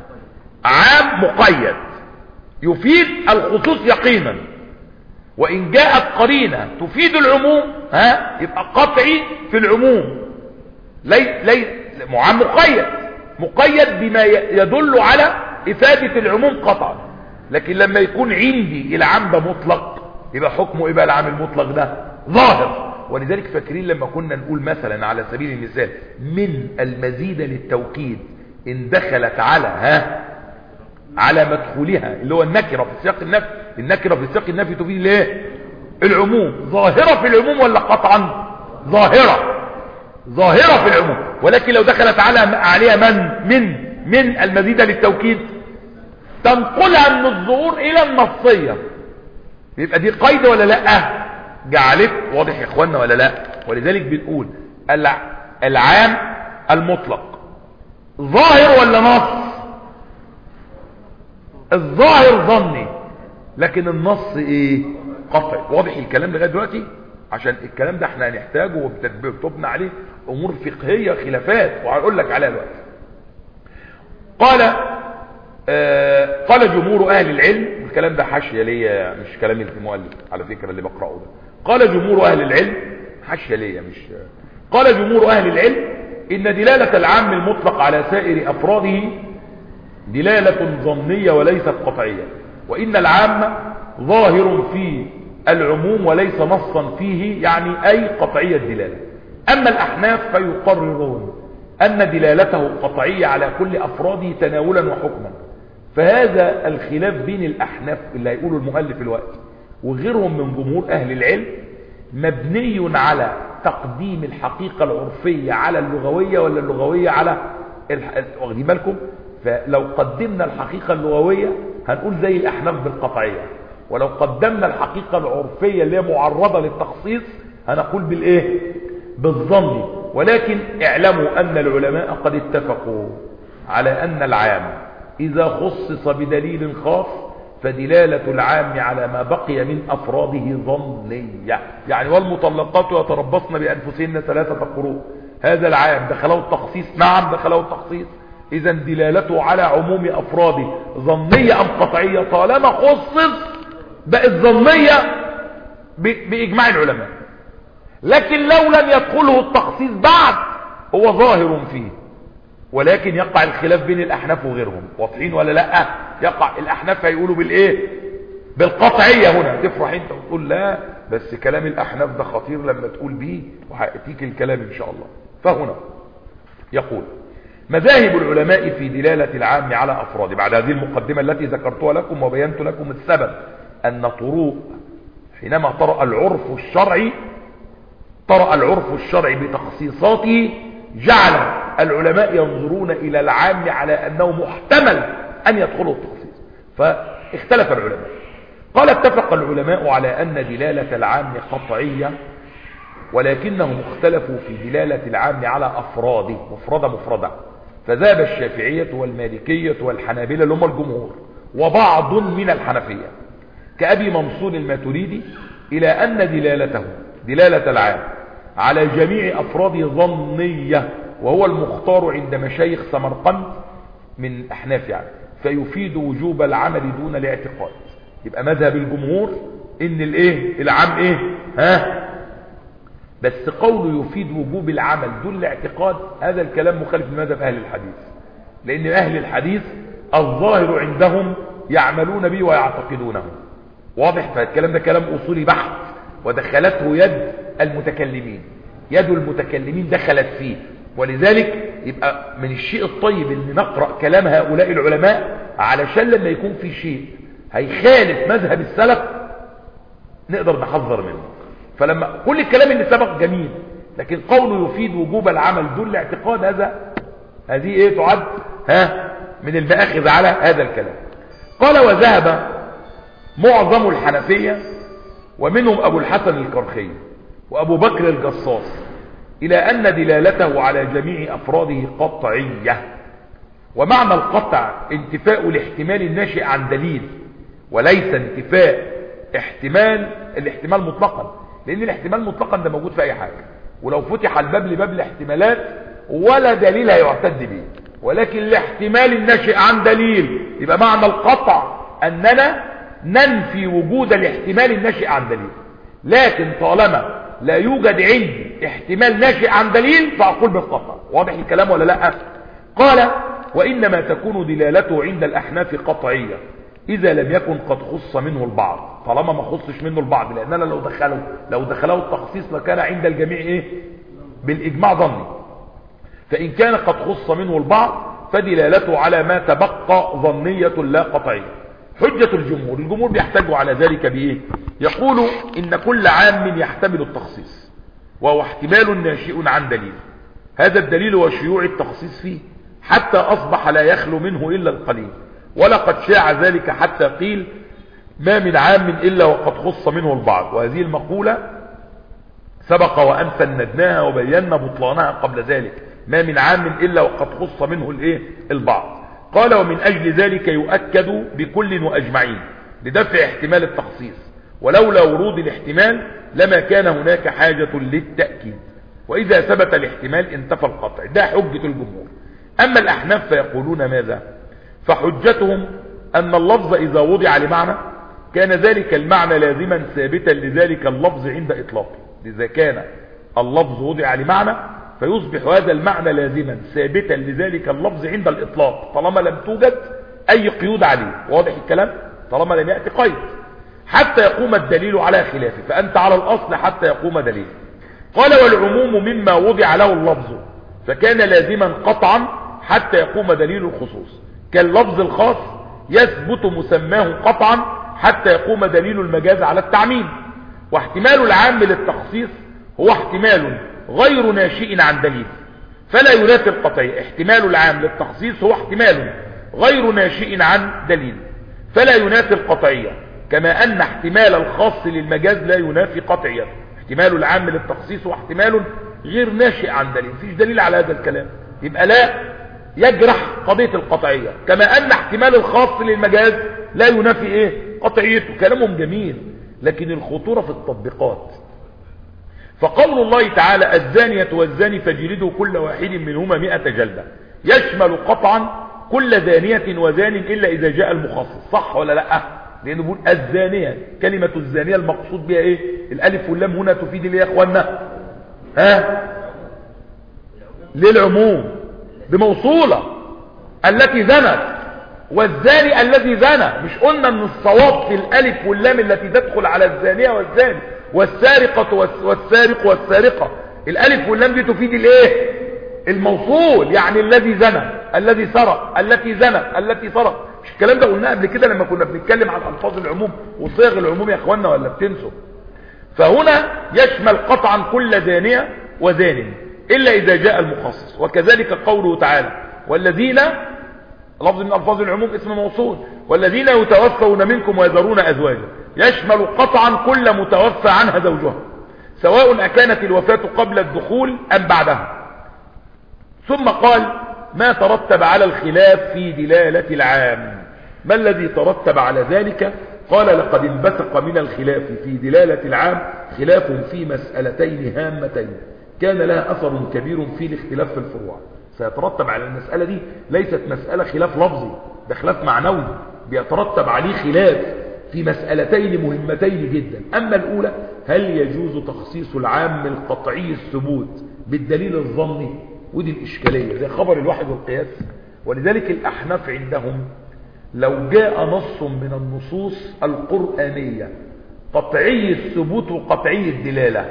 عام مقيد يفيد الخصوص يقينا، وإن جاءت قرينة تفيد العموم ها يبقى قطعي في العموم، لي لي عام مقيد مقيد بما يدل على إفادة العموم قطعا. لكن لما يكون عندي العام ده مطلق يبقى حكمه إيه بقى العام المطلق ده؟ ظاهر. ولذلك فاكرين لما كنا نقول مثلا على سبيل المثال من المزيد للتوكيد إن دخلت على ها على مدخولها اللي هو النكرة في سياق النفي، النكرة في سياق النفي تفيد الايه؟ العموم. ظاهرة في العموم ولا قطعا؟ ظاهرة ظاهرة في العموم. ولكن لو دخلت على عليها من من من المزيد للتوكيد تنقلها من الظهور الى النصية، يبقى دي قيد ولا لا؟ جعلت واضح يا اخوانا ولا لا؟ ولذلك بنقول العام المطلق ظاهر ولا نص؟ الظاهر ظني لكن النص ايه؟ قطعي. واضح الكلام لغايه دلوقتي؟ عشان الكلام ده احنا هنحتاجه وبتبنى عليه امور فقهيه خلافات وهقول لك عليها دلوقتي. قال آه قال جمهور اهل العلم، الكلام ده حاشيه ليا مش كلامي المؤلف على فكره اللي بقراه ده. قال جمهور اهل العلم حاشيه ليا مش قال جمهور اهل العلم ان دلاله العام المطلق على سائر افراده دلاله ظنيه وليست قطعيه، وان العام ظاهر في العموم وليس نصا فيه، يعني اي قطعيه الدلاله. اما الاحناف فيقررون ان دلالته قطعيه على كل افراده تناولا وحكما. فهذا الخلاف بين الاحناف اللي هيقوله المؤلف الوقت وغيرهم من جمهور اهل العلم مبني على تقديم الحقيقه العرفيه على اللغويه ولا اللغويه على الح... واخدين بالكم؟ فلو قدمنا الحقيقه اللغويه هنقول زي الاحناف بالقطعيه، ولو قدمنا الحقيقه العرفيه اللي هي معرضه للتخصيص هنقول بالايه؟ بالظن. ولكن اعلموا ان العلماء قد اتفقوا على ان العام اذا خصص بدليل خاص فدلالة العام على ما بقي من افراده ظنية. يعني والمطلقات يتربصن بانفسهن ثلاثة قروء، هذا العام دخله التخصيص؟ نعم دخله التخصيص. اذا دلالته على عموم افراده ظنية ام قطعية؟ طالما خصص بقت ظنية باجماع العلماء. لكن لو لم يدخله التخصيص بعد هو ظاهر فيه، ولكن يقع الخلاف بين الاحناف وغيرهم. واضحين ولا لا؟ يقع الاحناف هيقولوا بالايه؟ بالقطعيه. هنا تفرح انت وتقول لا بس كلام الاحناف ده خطير لما تقول بيه، وهاتيك الكلام ان شاء الله. فهنا يقول مذاهب العلماء في دلاله العام على افراده. بعد هذه المقدمه التي ذكرتها لكم وبينت لكم السبب ان طروق حينما طرأ العرف الشرعي طرأ العرف الشرعي بتخصيصاته جعل العلماء ينظرون الى العام على انه محتمل ان يدخله التخصيص. فاختلف العلماء قال اتفق العلماء على أن دلالة العام قطعية، ولكنهم اختلفوا في دلالة العام على أفراده مفردة مفردة، فذهب الشافعية والمالكية والحنابلة اللي هم الجمهور وبعض من الحنفية كأبي منصور الماتريدي إلى أن دلالته دلالة العام على جميع أفراده ظنية، وهو المختار عند مشايخ سمرقند من أحناف يعني، فيفيد وجوب العمل دون الاعتقاد. يبقى مذهب الجمهور إن الإيه العام إيه ها بس قوله يفيد وجوب العمل دون الاعتقاد، هذا الكلام مخالف لمذهب أهل الحديث، لأن أهل الحديث الظاهر عندهم يعملون به ويعتقدونه. واضح؟ فالكلام ده كلام أصولي بحت، ودخلته يد المتكلمين، يد المتكلمين دخلت فيه. ولذلك يبقى من الشيء الطيب ان نقرأ كلام هؤلاء العلماء، علشان لما يكون في شيء هيخالف مذهب السلف نقدر نحذر منه. فلما كل الكلام اللي سبق جميل، لكن قوله يفيد وجوب العمل دون الاعتقاد، هذا هذه ايه تعد ها من المآخذ على هذا الكلام. قال وذهب معظم الحنفية ومنهم أبو الحسن الكرخي وأبو بكر الجصاص إلى أن دلالته على جميع أفراده قطعية، ومعنى القطع انتفاء الاحتمال الناشئ عن دليل، وليس انتفاء احتمال الاحتمال مطلقا، لأن الاحتمال مطلقا ده موجود في أي حاجة، ولو فتح الباب لباب الاحتمالات ولا دليل هيعتد به، ولكن الاحتمال الناشئ عن دليل، يبقى معنى القطع أننا ننفي وجود الاحتمال الناشئ عن دليل. لكن طالما لا يوجد عندي احتمال ناشئ عن دليل فأقول بالقطع. واضح الكلام ولا لا؟ قال وإنما تكون دلالته عند الأحناف قطعية إذا لم يكن قد خص منه البعض، طالما ما خصش منه البعض، لأننا لو دخلوا لو دخلوا التخصيص لكان عند الجميع إيه بالإجماع ظني. فإن كان قد خص منه البعض فدلالته على ما تبقى ظنية لا قطعية. حجة الجمهور، الجمهور بيحتاجوا على ذلك بإيه؟ يقولوا إن كل عام يحتمل التخصيص، وهو احتمال ناشئ عن دليل، هذا الدليل هو شيوع التخصيص فيه حتى أصبح لا يخلو منه إلا القليل، ولقد شاع ذلك حتى قيل ما من عام إلا وقد خص منه البعض. وهذه المقولة سبق وأن فندناها وبينا بطلانها قبل ذلك، ما من عام إلا وقد خص منه الإيه البعض. قال ومن أجل ذلك يؤكد بكل وأجمعين لدفع احتمال التخصيص، ولولا ورود الاحتمال لما كان هناك حاجة للتأكيد، وإذا ثبت الاحتمال انتفى القطع. ده حجة الجمهور. أما الأحناف فيقولون ماذا؟ فحجتهم أن اللفظ إذا وضع لمعنى كان ذلك المعنى لازما ثابتا لذلك اللفظ عند إطلاقه. إذا كان اللفظ وضع لمعنى فيصبح هذا المعنى لازما ثابتا لذلك اللفظ عند الإطلاق، طالما لم توجد أي قيود عليه. واضح الكلام؟ طالما لم يأتي قيد حتى يقوم الدليل على خلافه، فأنت على الأصل حتى يقوم دليل. قال والعموم مما وضع له اللفظ فكان لازما قطعا حتى يقوم دليل الخصوص، كاللفظ الخاص يثبت مسماه قطعا حتى يقوم دليل المجاز على التعميم. واحتمال العام للتخصيص هو احتمال غير ناشئ عن دليل فلا ينافي القطعية. احتمال العام للتخصيص هو احتمال غير ناشئ عن دليل فلا ينافي القطعية، كما أن احتمال الخاص للمجاز لا ينافي قطعية. احتمال العام للتخصيص هو احتمال غير ناشئ عن دليل، مفيش دليل على هذا الكلام، يبقى لا يجرح قضية القطعية، كما أن احتمال الخاص للمجاز لا ينافي ايه قطعيته. كلامهم جميل، لكن الخطورة في التطبيقات. فقول الله تعالى الزانية والزاني فجلدوا كل واحد منهما مئة جلدة يشمل قطعا كل زانية وزان إلا إذا جاء المخصص. صح ولا لا؟ لأنه بيقول الزانية، كلمة الزانية المقصود بها ايه؟ الالف واللام هنا تفيد ليه يا اخوانا؟ ها للعموم بموصولة التي زنت، والزاني الذي زنى. مش قلنا ان الصواب في الالف واللام التي تدخل على الزانية والزاني والسارقة والسارق والسارقة، الالف واللام دي تفيد الايه؟ الموصول، يعني الذي زنى الذي سرق التي زنى التي سرق. مش الكلام ده قلناه قبل كده لما كنا بنتكلم عن الفاظ العموم وصيغ العموم يا اخوانا، ولا بتنسوا؟ فهنا يشمل قطعا كل زانية وزان إلا إذا جاء المخصص. وكذلك قوله تعالى والذين، لفظ من ألفاظ العموم اسم موصول، والذين يتوفون منكم ويذرون أزواجا يشمل قطعا كل متوفى عنها زوجها سواء أكانت الوفاة قبل الدخول أم بعدها. ثم قال ما ترتب على الخلاف في دلالة العام. ما الذي ترتب على ذلك؟ قال لقد انبثق من الخلاف في دلالة العام خلاف في مسألتين هامتين كان لها أثر كبير في الاختلاف في الفروع. سيترتب على المسألة دي ليست مسألة خلاف لفظي، ده خلاف معنوي بيترتب عليه خلاف في مسألتين مهمتين جدا. أما الأولى هل يجوز تخصيص العام القطعي الثبوت بالدليل الظني؟ ودي الإشكالية زي خبر الواحد والقياس. ولذلك الأحناف عندهم لو جاء نص من النصوص القرآنية قطعي الثبوت وقطعي الدلالة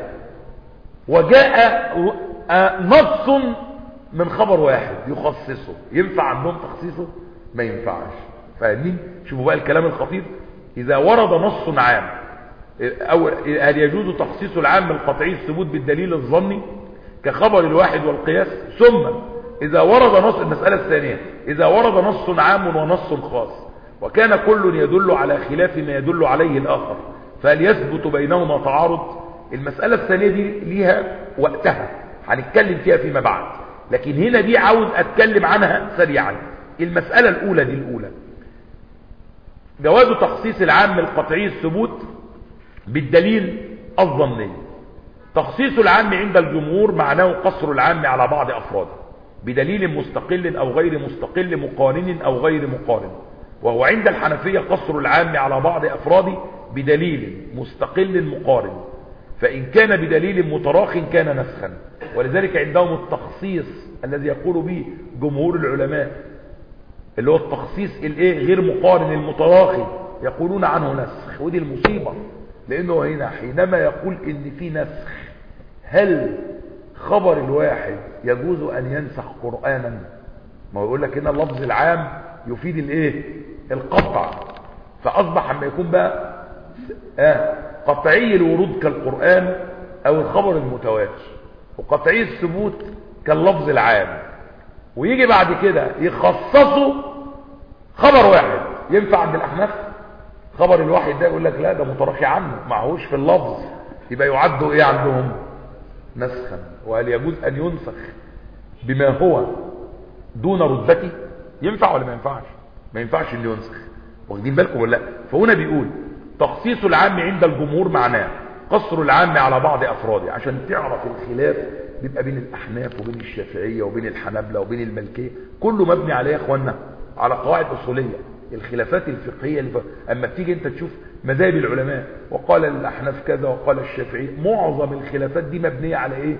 وجاء نص من خبر واحد يخصصه، ينفع عندهم تخصيصه؟ ما ينفعش. فاهمين؟ شوفوا بقى الكلام الخطير. إذا ورد نص عام أو هل يجوز تخصيص العام القطعي الثبوت بالدليل الظني كخبر الواحد والقياس؟ ثم إذا ورد نص، المسألة الثانية، إذا ورد نص عام ونص خاص وكان كل يدل على خلاف ما يدل عليه الآخر فهل يثبت بينهما تعارض؟ المسألة الثانية دي ليها وقتها هنتكلم فيها فيما بعد، لكن هنا دي عاوز أتكلم عنها سريعا. المسألة الأولى دي الأولى جواز تخصيص العام القطعي الثبوت بالدليل الظني. تخصيص العام عند الجمهور معناه قصر العام على بعض أفراده بدليل مستقل أو غير مستقل مقارن أو غير مقارن، وهو عند الحنفية قصر العام على بعض أفراده بدليل مستقل مقارن، فإن كان بدليل متراخ كان نسخا. ولذلك عندهم التخصيص الذي يقول به جمهور العلماء اللي هو التخصيص الايه غير مقارن المتراخي يقولون عنه نسخ. ودي المصيبة، لأنه هنا حينما يقول إن في نسخ هل خبر الواحد يجوز أن ينسخ قرآنا؟ ما يقول لك هنا اللفظ العام يفيد الايه القطع، فأصبح لما يكون بقى آه قطعي الورود كالقرآن أو الخبر المتواتر وقطعي الثبوت كاللفظ العام، ويجي بعد كده يخصصوا خبر واحد. ينفع عند الأحناف خبر الواحد ده يقول لك لا ده متراخي عنه معهوش في اللفظ، يبقى يعدوا ايه عندهم؟ نسخا. وهل يجوز أن ينسخ بما هو دون رتبته؟ ينفع ولا ما ينفعش؟ ما ينفعش ان ينسخ. واخدين بالكم ولا لا؟ فهنا بيقول تخصيص العام عند الجمهور معناه قصر العام على بعض أفراده. عشان تعرف الخلاف بيبقى بين الأحناف وبين الشافعية وبين الحنابلة وبين المالكية، كله مبني عليه يا اخوانا على قواعد أصولية. الخلافات الفقهية اللي ف... اما بتيجي انت تشوف مذاهب العلماء وقال الأحناف كذا وقال الشافعية، معظم الخلافات دي مبنية على ايه؟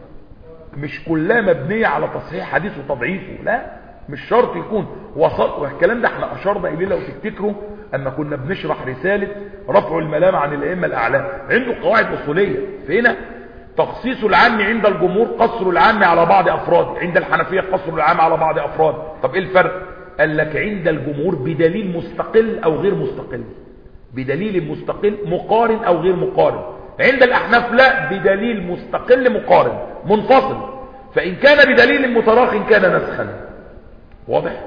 مش كلها مبنية على تصحيح حديث وتضعيفه، لا مش شرط يكون وسط. والكلام ده احنا اشرنا اليه لو تفتكروا اما كنا بنشرح رسالة رفع الملام عن الائمة الاعلام، عنده قواعد اصولية. فهنا تخصيص العام عند الجمهور قصر العام على بعض افراد، عند الحنفية قصر العام على بعض افراد. طب ايه الفرق؟ قال لك عند الجمهور بدليل مستقل او غير مستقل، بدليل مستقل مقارن او غير مقارن. عند الاحناف لا، بدليل مستقل مقارن منفصل، فان كان بدليل متراخ كان نسخا. واضح؟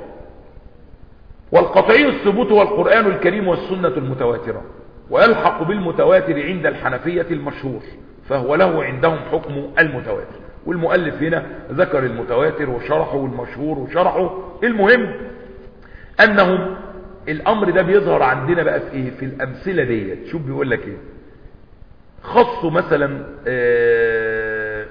والقطعي الثبوت هو القرآن الكريم والسنة المتواترة، ويلحق بالمتواتر عند الحنفية المشهور، فهو له عندهم حكم المتواتر. والمؤلف هنا ذكر المتواتر وشرحه والمشهور وشرحه. المهم انهم الامر ده بيظهر عندنا بقى في ايه؟ في الامثله ديت. شوف بيقول لك ايه؟ خصوا مثلا آه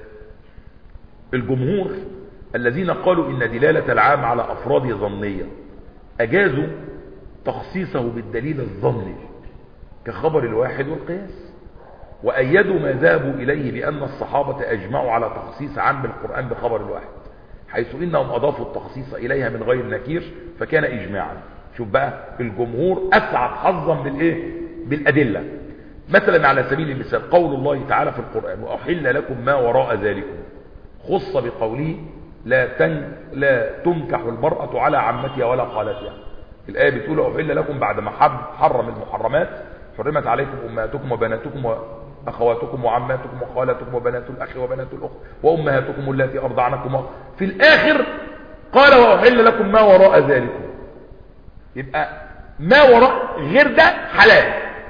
الجمهور الذين قالوا ان دلاله العام على افراد ظنيه اجازوا تخصيصه بالدليل الظني كخبر الواحد والقياس، وأيدوا ما ذهبوا إليه بأن الصحابة أجمعوا على تخصيص عام القرآن بخبر الواحد، حيث إنهم أضافوا التخصيص إليها من غير نكير فكان إجماعا. شوف بقى الجمهور أسعد حظا بالإيه؟ بالأدلة. مثلا على سبيل المثال قول الله تعالى في القرآن وأحل لكم ما وراء ذلكم، خص بقوله لا, تن... لا تنكح المرأة على عمتها ولا خالتها. الآية بتقول أحل لكم بعد ما حرم المحرمات، حرمت عليكم أمهاتكم وبناتكم وأخواتكم وعماتكم وخالاتكم وبنات الأخ وبنات الأخت وأمهاتكم التي أرضعنكم. في الآخر قال وأحل لكم ما وراء ذلكم. يبقى ما وراء غير ده حلال،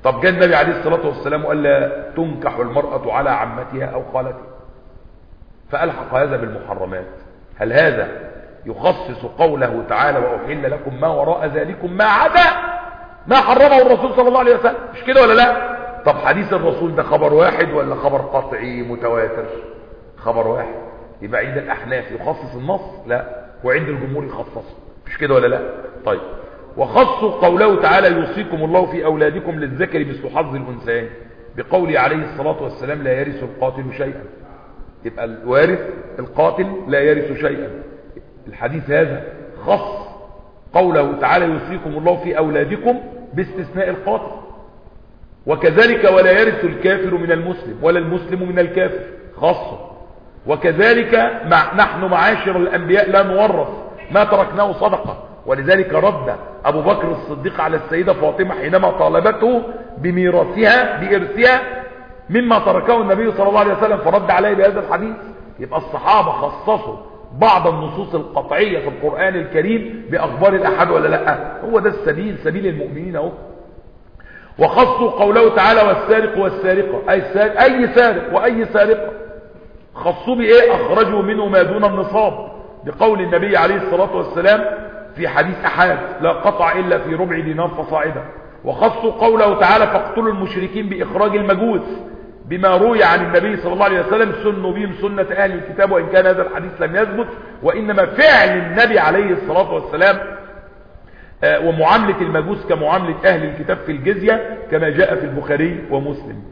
طب جاء النبي عليه الصلاة والسلام وقال لا تنكح المرأة على عمتها أو خالتها، فألحق هذا بالمحرمات. هل هذا يخصص قوله تعالى وأحل لكم ما وراء ذلكم ما عدا ما حرمه الرسول صلى الله عليه وسلم؟ مش كده ولا لا؟ طب حديث الرسول ده خبر واحد ولا خبر قطعي متواتر؟ خبر واحد. يبقى عند الأحناف يخصص النص؟ لا. وعند الجمهور يخصصه، مش كده ولا لا؟ طيب، وخصوا قوله تعالى يوصيكم الله في أولادكم للذكر مثل حظ الأنثيين بقوله عليه الصلاة والسلام لا يرث القاتل شيئا. يبقى الوارث القاتل لا يرث شيئا. الحديث هذا خص قوله تعالى يوصيكم الله في أولادكم باستثناء القاتل. وكذلك ولا يرث الكافر من المسلم ولا المسلم من الكافر، خاصة. وكذلك مع نحن معاشر الأنبياء لا نورث ما تركناه صدقة، ولذلك رد أبو بكر الصديق على السيدة فاطمة حينما طالبته بميراثها بإرثها مما تركه النبي صلى الله عليه وسلم، فرد عليه بهذا الحديث. يبقى الصحابة خصصوا بعض النصوص القطعية في القرآن الكريم بأخبار الأحد ولا لا؟ هو ده السبيل، سبيل المؤمنين اهو. وخصوا قوله تعالى والسارق والسارقة، أي سارق, أي سارق وأي سارقة، خصوا بإيه؟ أخرجوا منه ما دون النصاب بقول النبي عليه الصلاة والسلام في حديث أحاد لا قطع إلا في ربع دينار فصاعدا. وخصوا قوله تعالى فاقتلوا المشركين بإخراج المجوس بما روي عن النبي صلى الله عليه وسلم سنوا بهم سنة أهل الكتاب، وإن كان هذا الحديث لم يثبت، وإنما فعل النبي عليه الصلاة والسلام ومعاملة المجوس كمعاملة أهل الكتاب في الجزية كما جاء في البخاري ومسلم.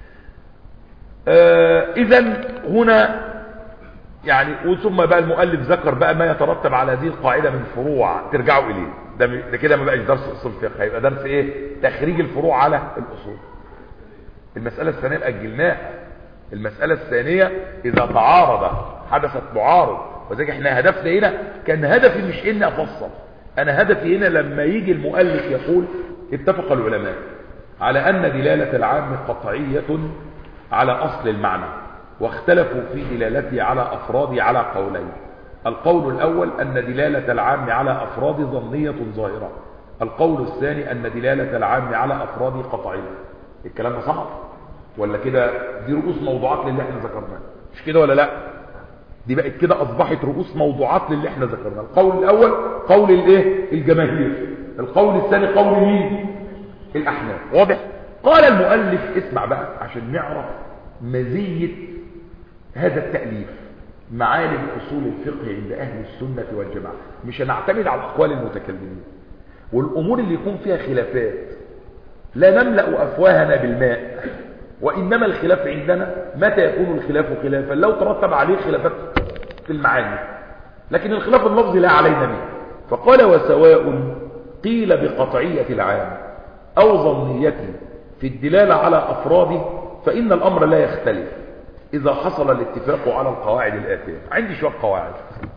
إذن هنا يعني وثم بقى المؤلف ذكر بقى ما يترتب على هذه القاعدة من فروع ترجعوا إليه. ده, ده كده ما بقاش درس أصول فقه، هيبقى درس إيه؟ تخريج الفروع على الأصول. المسألة الثانية أجلناها. المسألة الثانية إذا تعارض حدثت معارض، وذلك احنا هدفنا هنا كان هدفي مش إني أفصل، أنا هدفي هنا لما يجي المؤلف يقول اتفق العلماء على أن دلالة العام قطعية على أصل المعنى، واختلفوا في دلالته على أفراده على قولين. القول الأول أن دلالة العام على أفراد ظنية ظاهرة. القول الثاني أن دلالة العام على أفراد قطعية. الكلام ده صح ولا كده؟ دي رؤوس موضوعات للي احنا ذكرناه، مش كده ولا لا؟ دي بقت كده أصبحت رؤوس موضوعات للي احنا ذكرناه. القول الأول قول الايه؟ الجماهير. القول الثاني قول مين؟ الأحناف. واضح؟ قال المؤلف اسمع بقى عشان نعرف مزية هذا التأليف، معالم أصول الفقه عند أهل السنة والجماعة. مش هنعتمد على أقوال المتكلمين، والأمور اللي يكون فيها خلافات لا نملأ أفواهنا بالماء، وإنما الخلاف عندنا متى يكون الخلاف خلافا؟ لو ترتب عليه خلافات في المعاني، لكن الخلاف اللفظي لا علينا به. فقال وسواء قيل بقطعية العام أو ظنيته في الدلالة على أفراده فإن الأمر لا يختلف إذا حصل الاتفاق على القواعد الآتية. عندي شوية قواعد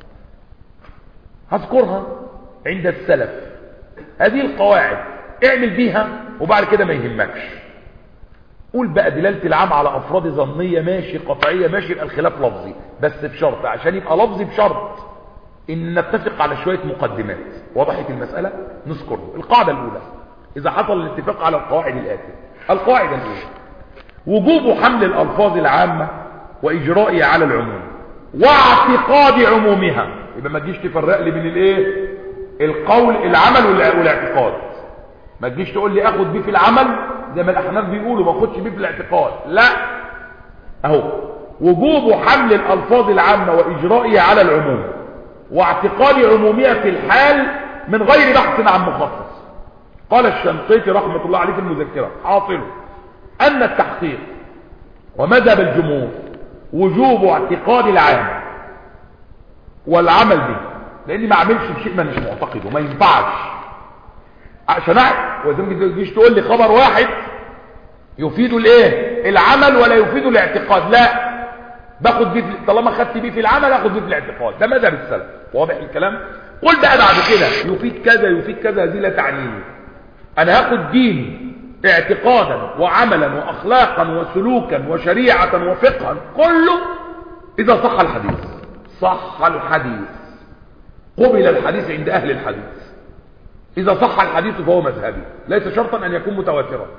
هذكرها عند السلف. هذه القواعد اعمل بيها وبعد كده ما يهمكش. قول بقى دلالة العام على أفراد ظنية ماشي، قطعية ماشي، يبقى الخلاف لفظي، بس بشرط عشان يبقى لفظي بشرط إن نتفق على شوية مقدمات. وضحت المسألة؟ نذكره. القاعدة الأولى إذا حصل الاتفاق على القواعد الآتية. القاعدة الأولى وجوب حمل الألفاظ العامة وإجرائها على العموم واعتقاد عمومها. يبقى ما تجيش تفرق لي بين الايه؟ القول العمل والاعتقاد. ما تجيش تقول لي اخد بيه في العمل زي ما الأحناف بيقولوا ما اخدش بيه في الاعتقاد. لا، اهو وجوب حمل الألفاظ العامة وإجرائها على العموم واعتقاد عمومها في الحال من غير بحث عن مخصص. قال الشنقيطي رحمة الله عليه في المذكرة حاصله أن التحقيق ومذهب الجمهور وجوب اعتقاد العام والعمل به، لأني ما عملش بشيء ما مش معتقده، ما ينفعش عشان أعرف. وإذا ما تجيش تقول لي خبر واحد يفيد الايه؟ العمل ولا يفيد الاعتقاد. لا، باخد بيه طالما خدت بيه في العمل اخد بيه في الاعتقاد. ده مذهب السلف. واضح الكلام؟ قل بقى بعد كده يفيد كذا يفيد كذا، دي لا تعنيني. انا هاخد دين اعتقادا وعملا واخلاقا وسلوكا وشريعة وفقها كله اذا صح الحديث. صح الحديث، قبل الحديث عند اهل الحديث. اذا صح الحديث فهو مذهبي، ليس شرطا ان يكون متواترا.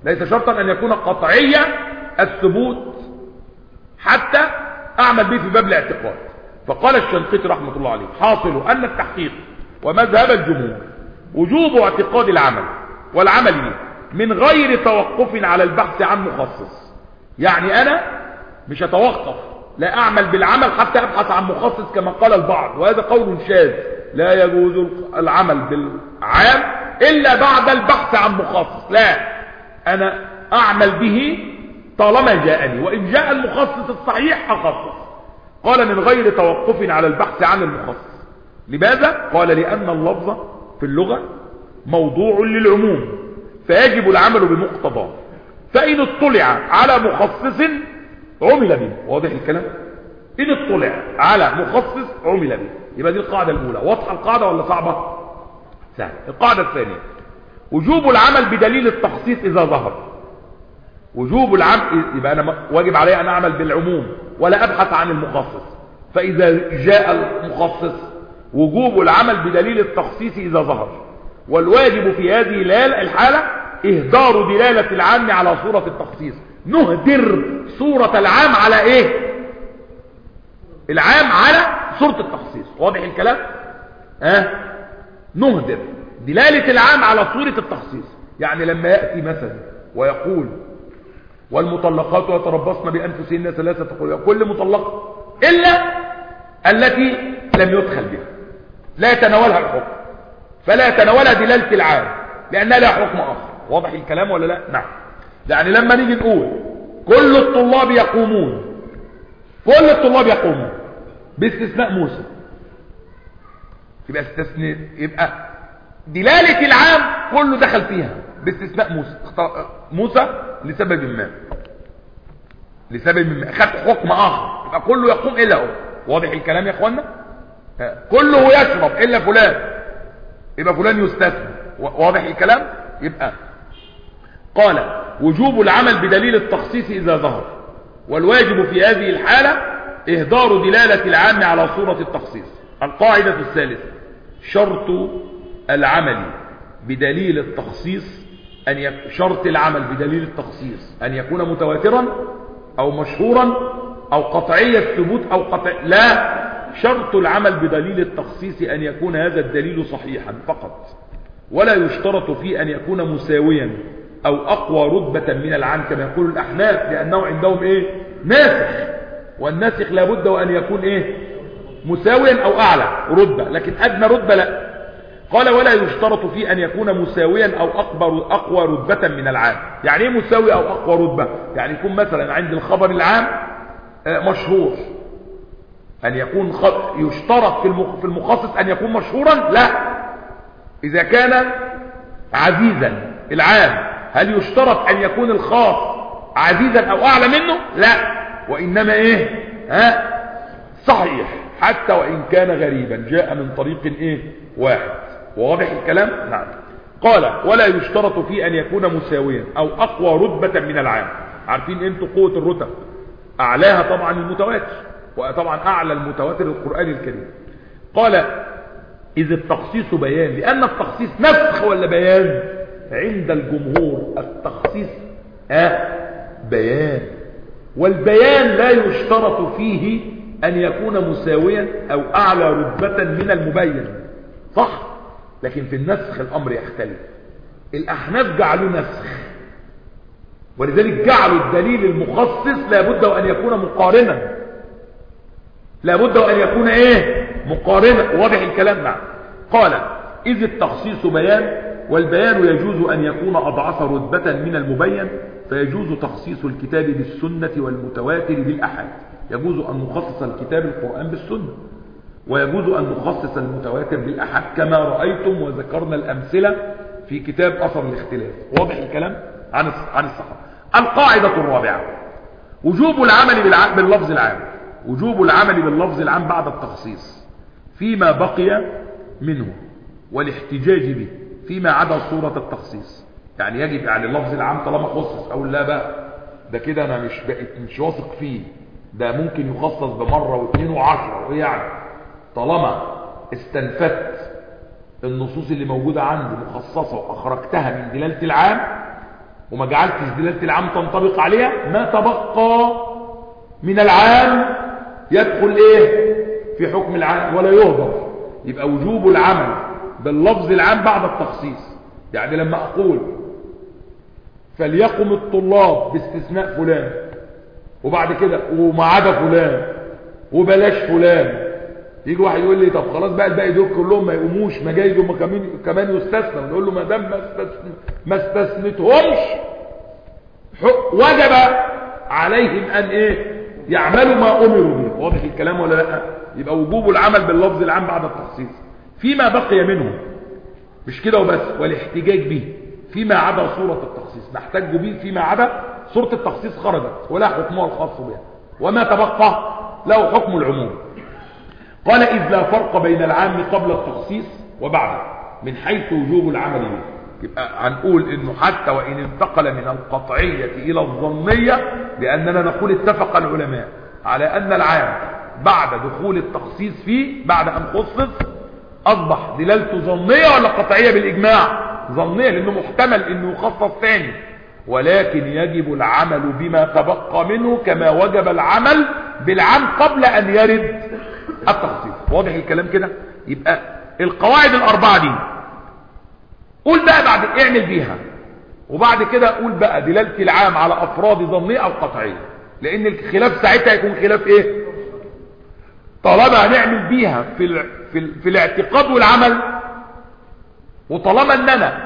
ليس شرطا أن يكون قطعية الثبوت حتى أعمل به في باب الاعتقاد. فقال الشنقيطي رحمة الله عليه: حاصل أن التحقيق ومذهب الجمهور وجوب اعتقاد العمل والعمل به من غير توقف على البحث عن مخصص. يعني أنا مش هتوقف، لا أعمل بالعمل حتى أبحث عن مخصص كما قال البعض، وهذا قول شاذ. لا يجوز العمل بالعام إلا بعد البحث عن مخصص. لا، أنا أعمل به طالما جاءني، وإن جاء المخصص الصحيح أخصص. قال: من غير توقف على البحث عن المخصص. لماذا؟ قال: لأن اللفظ في اللغة موضوع للعموم، فيجب العمل بمقتضاه، فإن اطلع على مخصص عمل به. واضح الكلام؟ إن اطلع على مخصص عمل به. يبقى دي القاعدة الأولى. واضحة القاعدة ولا صعبة؟ سهل. القاعدة الثانية: وجوب العمل بدليل التخصيص إذا ظهر. وجوب العمل، يبقى أنا واجب علي أن أعمل بالعموم ولا أبحث عن المخصص. فإذا جاء المخصص وجوب العمل بدليل التخصيص إذا ظهر. والواجب في هذه الحالة إهدار دلالة العام على صورة التخصيص. نهدر صورة العام على إيه؟ العام على صورة التخصيص. واضح الكلام؟ أه؟ نهدر دلالة العام على صورة التخصيص. يعني لما يأتي مثلا ويقول: والمطلقات يتربصن بأنفسهن ثلاثة قروء، كل مطلقة إلا التي لم يدخل بها لا يتناولها الحكم، فلا يتناولها دلالة العام لأنها لا حكم آخر. واضح الكلام ولا لا؟ نعم. يعني لما نيجي نقول كل الطلاب يقومون، كل الطلاب يقومون باستثناء موسى، يبقى استثناء، يبقى دلالة العام كله دخل فيها باستثناء موسى. موسى لسبب ما، لسبب ما خد حكم آخر، يبقى كله يقوم إلا هو. واضح الكلام يا اخوانا؟ كله يشرب إلا فلان، يبقى فلان يستثنى. واضح الكلام؟ يبقى قال: وجوب العمل بدليل التخصيص إذا ظهر، والواجب في هذه الحالة إهدار دلالة العام على صورة التخصيص. القاعدة الثالثة: شرط العمل بدليل التخصيص أن يك... شرط العمل بدليل التخصيص أن يكون متواترا أو مشهورا أو قطعي الثبوت أو قطع. لا، شرط العمل بدليل التخصيص أن يكون هذا الدليل صحيحا فقط، ولا يشترط فيه أن يكون مساويا أو أقوى رتبة من العام كما يقول الأحناف، لأنه عندهم إيه؟ ناسخ، والناسخ لابد وأن يكون إيه؟ مساويا أو أعلى رتبة، لكن أدنى رتبة لا. قال: ولا يشترط فيه أن يكون مساويا أو أكبر أقوى رتبة من العام. يعني إيه مساوي أو أقوى رتبة؟ يعني يكون مثلا عند الخبر العام مشهور، أن يكون خ... يشترط في المخصص أن يكون مشهورا؟ لا. إذا كان عزيزا العام، هل يشترط أن يكون الخاص عزيزا أو أعلى منه؟ لا، وإنما إيه؟ ها؟ صحيح حتى وإن كان غريبا جاء من طريق إيه؟ واحد. واضح الكلام؟ نعم. قال: ولا يشترط فيه أن يكون مساويا أو أقوى رتبة من العام. عارفين أنتوا قوة الرتب، أعلاها طبعا المتواتر، وطبعا أعلى المتواتر القرآن الكريم. قال: إذ التخصيص بيان، لأن التخصيص نسخ ولا بيان؟ عند الجمهور التخصيص آه بيان، والبيان لا يشترط فيه أن يكون مساويا أو أعلى رتبة من المبين، صح؟ لكن في النسخ الأمر يختلف. الأحناف جعلوا نسخ، ولذلك جعلوا الدليل المخصص لابد وأن يكون مقارنا، لابد وأن يكون إيه؟ مقارنا. واضح الكلام؟ نعم. قال: إذ التخصيص بيان، والبيان يجوز أن يكون أضعف رتبة من المبين، فيجوز تخصيص الكتاب بالسنة والمتواتر بالأحاد. يجوز أن نخصص الكتاب القرآن بالسنة، ويجوز أن نخصص المتواتر بالأحاد كما رأيتم وذكرنا الأمثلة في كتاب أثر الاختلاف. واضح الكلام عن عن الصحابة. القاعدة الرابعة: وجوب العمل باللفظ العام، وجوب العمل باللفظ العام بعد التخصيص فيما بقي منه، والاحتجاج به فيما عدا صورة التخصيص. يعني يجب يعني اللفظ العام طالما خصص، أو لا بقى ده كده أنا مش بقيت مش واثق فيه، ده ممكن يخصص بمرة واثنين وعشرة، ويعني طالما استنفدت النصوص اللي موجودة عندي مخصصة وأخرجتها من دلالة العام، وما جعلتش دلالة العام تنطبق عليها، ما تبقى من العام يدخل ايه في حكم العام ولا يهدر. يبقى وجوب العمل باللفظ العام بعد التخصيص. يعني لما اقول فليقم الطلاب باستثناء فلان، وبعد كده وما عدا فلان وبلاش فلان، يجي واحد يقول لي طب خلاص بقى الباقي دول كلهم ما يقوموش، ما جايز هم كمان كمان يستثنى. نقول له ما دام ما استثن... ما استثنتهمش وجب عليهم ان ايه يعملوا ما امروا به. واضح الكلام ولا لا؟ يبقى وجوب العمل باللفظ العام بعد التخصيص فيما بقي منه، مش كده وبس، والاحتجاج به فيما عدا صورة التخصيص. نحتج به فيما عدا صورة التخصيص خرجت ولا حكمها الخاص بها، وما تبقى له حكم العموم. قال إذ لا فرق بين العام قبل التخصيص وبعده من حيث وجوب العمل به. يبقى هنقول انه حتى وان انتقل من القطعية الى الظنية، لاننا نقول اتفق العلماء على ان العام بعد دخول التخصيص فيه بعد ان خصص اصبح دلالته ظنية ولا قطعية بالاجماع؟ ظنية، لانه محتمل انه يخصص ثاني، ولكن يجب العمل بما تبقى منه كما وجب العمل بالعام قبل ان يرد التخصيص. واضح الكلام كده؟ يبقى القواعد الاربعة دي قول بقى بعد اعمل بيها، وبعد كده قول بقى دلالة العام على افراد ظنية او قطعية، لان الخلاف ساعتها يكون خلاف ايه؟ طالما هنعمل بيها في ال... في, ال... في الاعتقاد والعمل، وطالما ان انا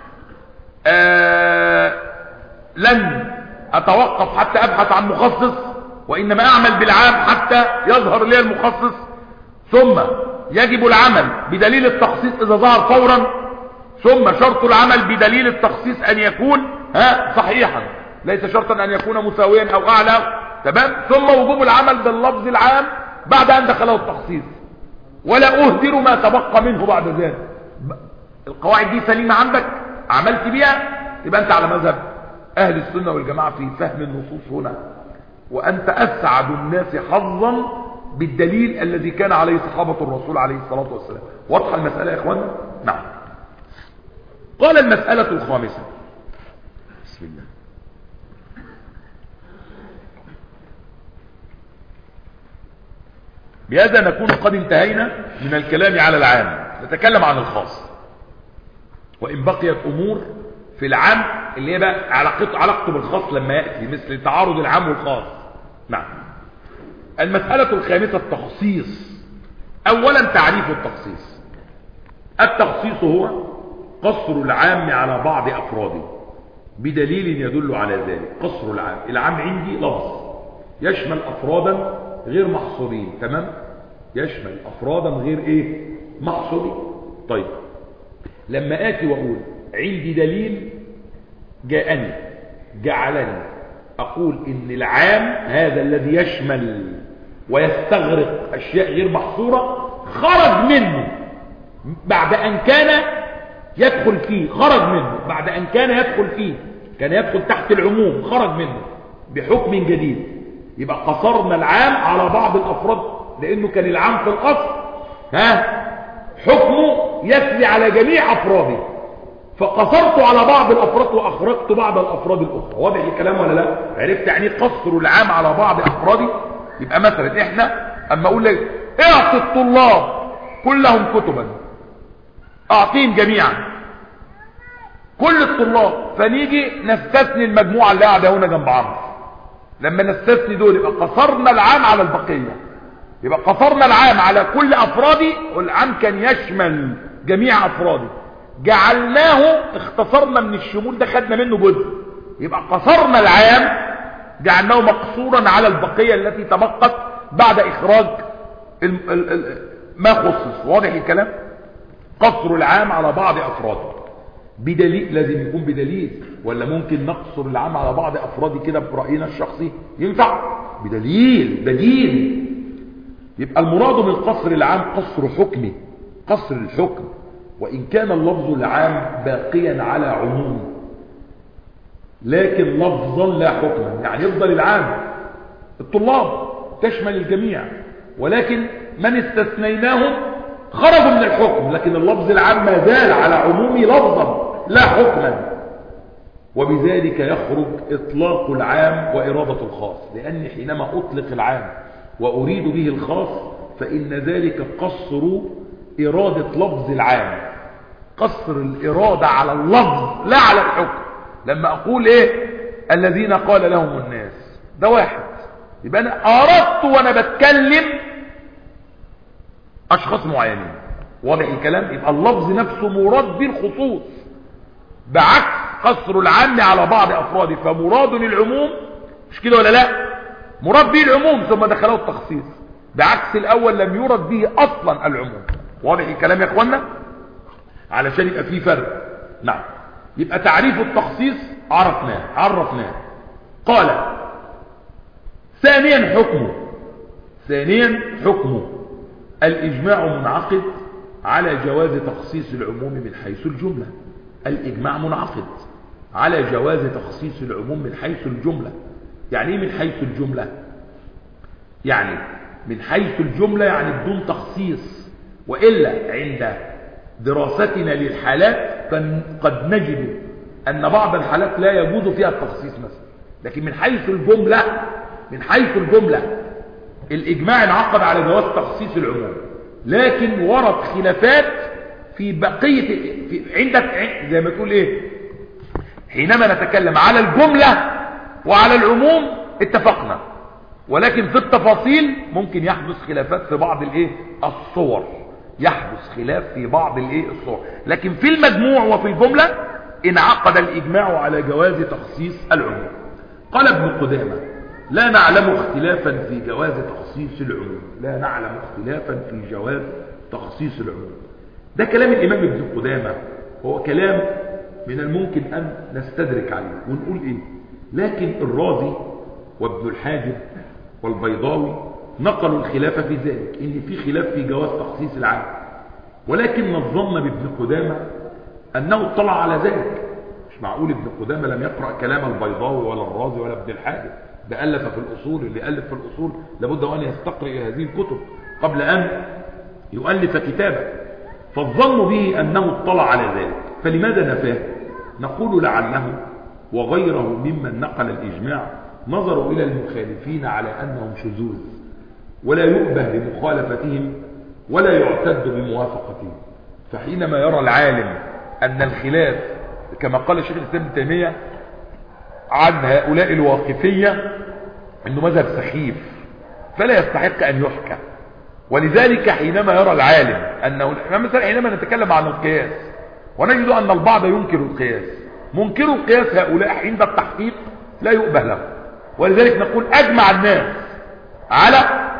آه... لن اتوقف حتى ابحث عن مخصص، وانما اعمل بالعام حتى يظهر لي المخصص، ثم يجب العمل بدليل التخصيص اذا ظهر فورا، ثم شرط العمل بدليل التخصيص ان يكون ها صحيحا ليس شرطا ان يكون مساويا او اعلى، تمام، ثم وجوب العمل باللفظ العام بعد ان دخله التخصيص، ولا اهدر ما تبقى منه بعد ذلك. القواعد دي سليمة عندك عملت بيها، يبقى انت على مذهب اهل السنة والجماعة في فهم النصوص هنا، وانت اسعد الناس حظا بالدليل الذي كان عليه صحابة الرسول عليه الصلاة والسلام. واضحة المسألة يا اخوانا؟ نعم. قال المسألة الخامسة. بسم الله. بهذا نكون قد انتهينا من الكلام على العام، نتكلم عن الخاص، وإن بقيت أمور في العام اللي هي بقى علاقته علاقته بالخاص لما يأتي، مثل تعارض العام والخاص. نعم. المسألة الخامسة التخصيص. أولا تعريف التخصيص. التخصيص هو قصر العام على بعض أفراده بدليل يدل على ذلك. قصر العام، العام عندي لفظ يشمل أفرادا غير محصورين، تمام، يشمل أفرادا غير إيه محصورين. طيب لما آتي وأقول عندي دليل جاءني جعلني أقول إن العام هذا الذي يشمل ويستغرق أشياء غير محصورة خرج منه بعد أن كان يدخل فيه، خرج منه بعد أن كان يدخل فيه، كان يدخل تحت العموم، خرج منه بحكم جديد. يبقى قصرنا العام على بعض الأفراد، لأنه كان العام في الأصل ها حكمه يسري على جميع أفراده، فقصرت على بعض الأفراد وأخرجت بعض الأفراد الأخرى. واضح الكلام ولا لا؟ عرفت يعني قصر العام على بعض أفراده؟ يبقى مثلا إحنا أما أقول لك اعطي الطلاب كلهم كتبا، أعطيهم جميعا كل الطلاب، فنيجي نستثني المجموعة اللي قاعدة هنا جنب عمرو. لما نستثني دول يبقى قصرنا العام على البقية، يبقى قصرنا العام على كل أفرادي، والعام كان يشمل جميع أفرادي، جعلناه اختصرنا من الشمول ده، خدنا منه جزء، يبقى قصرنا العام جعلناه مقصورا على البقية التي تبقت بعد إخراج ال ال ال ما خصص. واضح الكلام؟ قصر العام على بعض أفراده بدليل، لازم يكون بدليل، ولا ممكن نقصر العام على بعض أفراده كده برأينا الشخصي؟ ينفع بدليل، بديل. يبقى المراد من قصر العام قصر حكمه، قصر الحكم، وإن كان اللفظ العام باقيا على عموم لكن لفظا لا حكما. يعني يفضل العام الطلاب تشمل الجميع، ولكن من استثنيناهم خرجوا من الحكم، لكن اللفظ العام ما زال على عمومه لفظا لا حكما. وبذلك يخرج إطلاق العام وإرادة الخاص، لأن حينما أطلق العام وأريد به الخاص فإن ذلك قصر إرادة لفظ العام، قصر الإرادة على اللفظ لا على الحكم. لما أقول إيه الذين قال لهم الناس، ده واحد، يبقى أنا أردت وأنا بتكلم أشخاص معينين، واضح الكلام؟ يبقى اللفظ نفسه مراد به الخصوص، بعكس قصر العام على بعض أفراده، فمراد العموم، مش كده ولا لا؟ مراد به العموم ثم دخله التخصيص، بعكس الأول لم يرد به أصلا العموم. واضح الكلام يا اخوانا؟ علشان يبقى فيه فرق. نعم. يبقى تعريف التخصيص عرفناه عرفناه قال ثانيا حكمه ثانيا حكمه الإجماع منعقد على جواز تخصيص العموم من حيث الجملة. الإجماع منعقد على جواز تخصيص العموم من حيث الجملة. يعني ايه من حيث الجملة؟ يعني من حيث الجملة يعني بدون تخصيص، وإلا عند دراستنا للحالات قد نجد أن بعض الحالات لا يجوز فيها التخصيص مثلا، لكن من حيث الجملة من حيث الجملة الإجماع انعقد على جواز تخصيص العموم، لكن ورد خلافات في بقية في عندك زي ما تقول ايه، حينما نتكلم على الجملة وعلى العموم اتفقنا، ولكن في التفاصيل ممكن يحدث خلافات في بعض الايه الصور، يحدث خلاف في بعض الايه الصور، لكن في المجموع وفي الجملة انعقد الإجماع على جواز تخصيص العموم. قال ابن قدامة لا نعلم اختلافا في جواز تخصيص العموم، لا نعلم اختلافا في جواز تخصيص العموم. ده كلام الإمام ابن قدامة، هو كلام من الممكن أن نستدرك عليه ونقول إيه، لكن الرازي وابن الحاجب والبيضاوي نقلوا الخلاف في ذلك، إن في خلاف في جواز تخصيص العام، ولكن الظن بابن قدامة أنه اطلع على ذلك. مش معقول ابن قدامة لم يقرأ كلام البيضاوي ولا الرازي ولا ابن الحاجب، ده ألف في الأصول، اللي ألف في الأصول لابد أن يستقرئ هذه الكتب قبل أن يؤلف كتابا، فالظن به أنه اطلع على ذلك، فلماذا نفاه؟ نقول لعله وغيره ممن نقل الإجماع نظروا إلى المخالفين على أنهم شذوذ، ولا يؤبه بمخالفتهم ولا يعتد بموافقتهم، فحينما يرى العالم أن الخلاف كما قال الشيخ الإسلام ابن تيمية عن هؤلاء الواقفية أنه مذهب سخيف فلا يستحق أن يحكى، ولذلك حينما يرى العالم أنه مثلا حينما نتكلم عن القياس ونجد أن البعض ينكر القياس، منكر القياس هؤلاء عند التحقيق لا يؤبه له، ولذلك نقول أجمع الناس على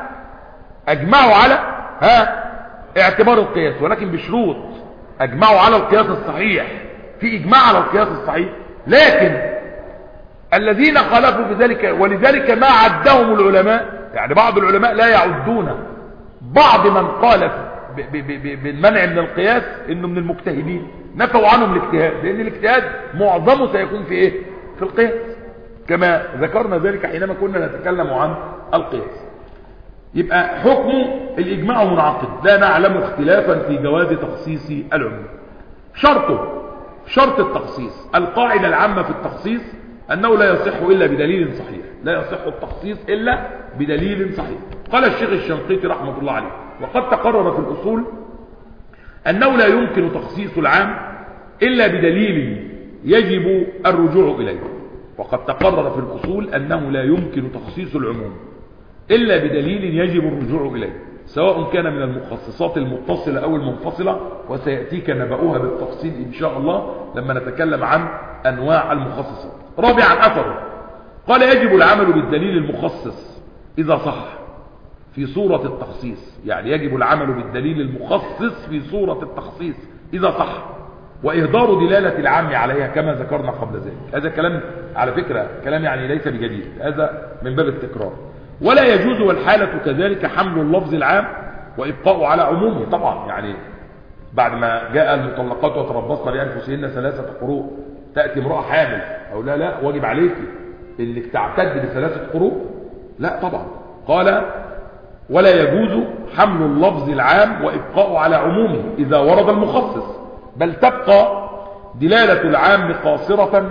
أجمعوا على ها اعتبار القياس، ولكن بشروط. أجمعوا على القياس الصحيح، في إجماع على القياس الصحيح، لكن الذين خالفوا في ذلك، ولذلك ما عدهم العلماء، يعني بعض العلماء لا يعدون بعض من قال بالمنع من القياس انه من المجتهدين، نفوا عنهم الاجتهاد، لان الاجتهاد معظمه سيكون في ايه؟ في القياس، كما ذكرنا ذلك حينما كنا نتكلم عن القياس. يبقى حكم الاجماع منعقد، لا نعلم اختلافا في جواز تخصيص العموم. شرطه شرط التخصيص، القاعدة العامة في التخصيص أنه لا يصح إلا بدليل صحيح، لا يصح التخصيص إلا بدليل صحيح. قال الشيخ الشنقيطي رحمة الله عليه وقد تقرر في الأصول أنه لا يمكن تخصيص العام إلا بدليل يجب الرجوع إليه، وقد تقرر في الأصول أنه لا يمكن تخصيص العموم إلا بدليل يجب الرجوع إليه، سواء كان من المخصصات المتصلة أو المنفصلة، وسيأتيك نبأها بالتفصيل إن شاء الله لما نتكلم عن أنواع المخصصات. رابعا أثره قال يجب العمل بالدليل المخصص إذا صح في صورة التخصيص، يعني يجب العمل بالدليل المخصص في صورة التخصيص إذا صح، وإهدار دلالة العام عليها كما ذكرنا قبل ذلك. هذا كلام على فكرة كلام يعني ليس بجديد، هذا من باب التكرار. ولا يجوز والحالة كذلك حمل اللفظ العام وإبقاء على عمومه. طبعا يعني بعد ما جاء المطلقات وتربصن بأنفسهن ثلاثة قروء، تأتي امرأة حامل أو لا لا واجب عليك انك تعتد بثلاثة قروء؟ لا طبعا. قال ولا يجوز حمل اللفظ العام وإبقاء على عمومه إذا ورد المخصص، بل تبقى دلالة العام قاصرة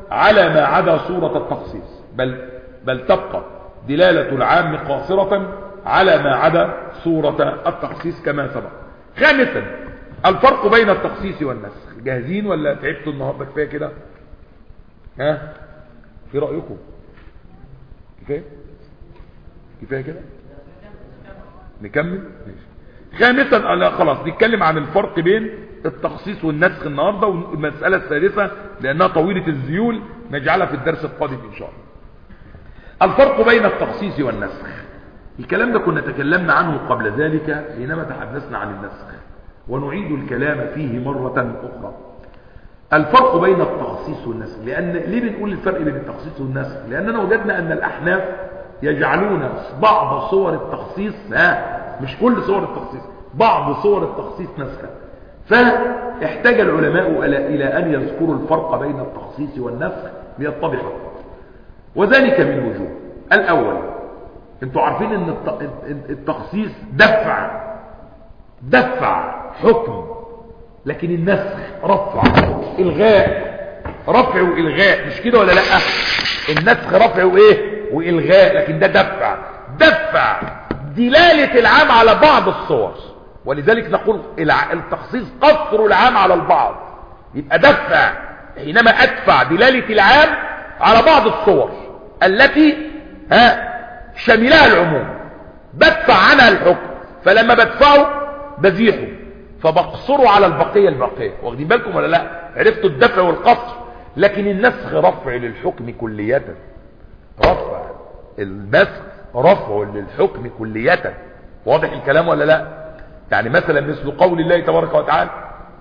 على ما عدا صورة التخصيص، بل, بل تبقى دلالة العام قاصرة على ما عدا صورة التخصيص كما سبق. خامسا الفرق بين التخصيص والنسخ. جاهزين ولا تعبتوا النهارده؟ كفايه كده؟ ها في رأيكم؟ كفايه كفايه كده؟ نكمل؟ ماشي. خامسا لا خلاص نتكلم عن الفرق بين التخصيص والنسخ النهارده، والمسألة السادسة لأنها طويلة الذيول نجعلها في الدرس القادم إن شاء الله. الفرق بين التخصيص والنسخ، الكلام ده كنا تكلمنا عنه قبل ذلك حينما تحدثنا عن النسخ، ونعيد الكلام فيه مرة أخرى. الفرق بين التخصيص والنسخ، لأن ليه بنقول الفرق بين التخصيص والنسخ؟ لأننا وجدنا أن الأحناف يجعلون بعض صور التخصيص، ها مش كل صور التخصيص، بعض صور التخصيص نسخة. فاحتاج العلماء إلى أن يذكروا الفرق بين التخصيص والنسخ ليتضح الفرق، وذلك من وجوه. الأول، انتوا عارفين ان التخصيص دفع دفع حكم، لكن النسخ رفع الغاء، رفع والغاء، مش كده ولا لا؟ النسخ رفع وايه والغاء، لكن ده دفع دفع دلالة العام على بعض الصور، ولذلك نقول التخصيص قصر العام على البعض. يبقى دفع حينما ادفع دلالة العام على بعض الصور التي ها شملها العموم، بدفع عنها الحكم، فلما بدفعه بزيحه فبقصره على البقية البقية. واخدين بالكم ولا لا؟ عرفتوا الدفع والقصر. لكن النسخ رفع للحكم كلية، رفع النسخ رفع للحكم كلية. واضح الكلام ولا لا؟ يعني مثلا مثل قول الله تبارك وتعالى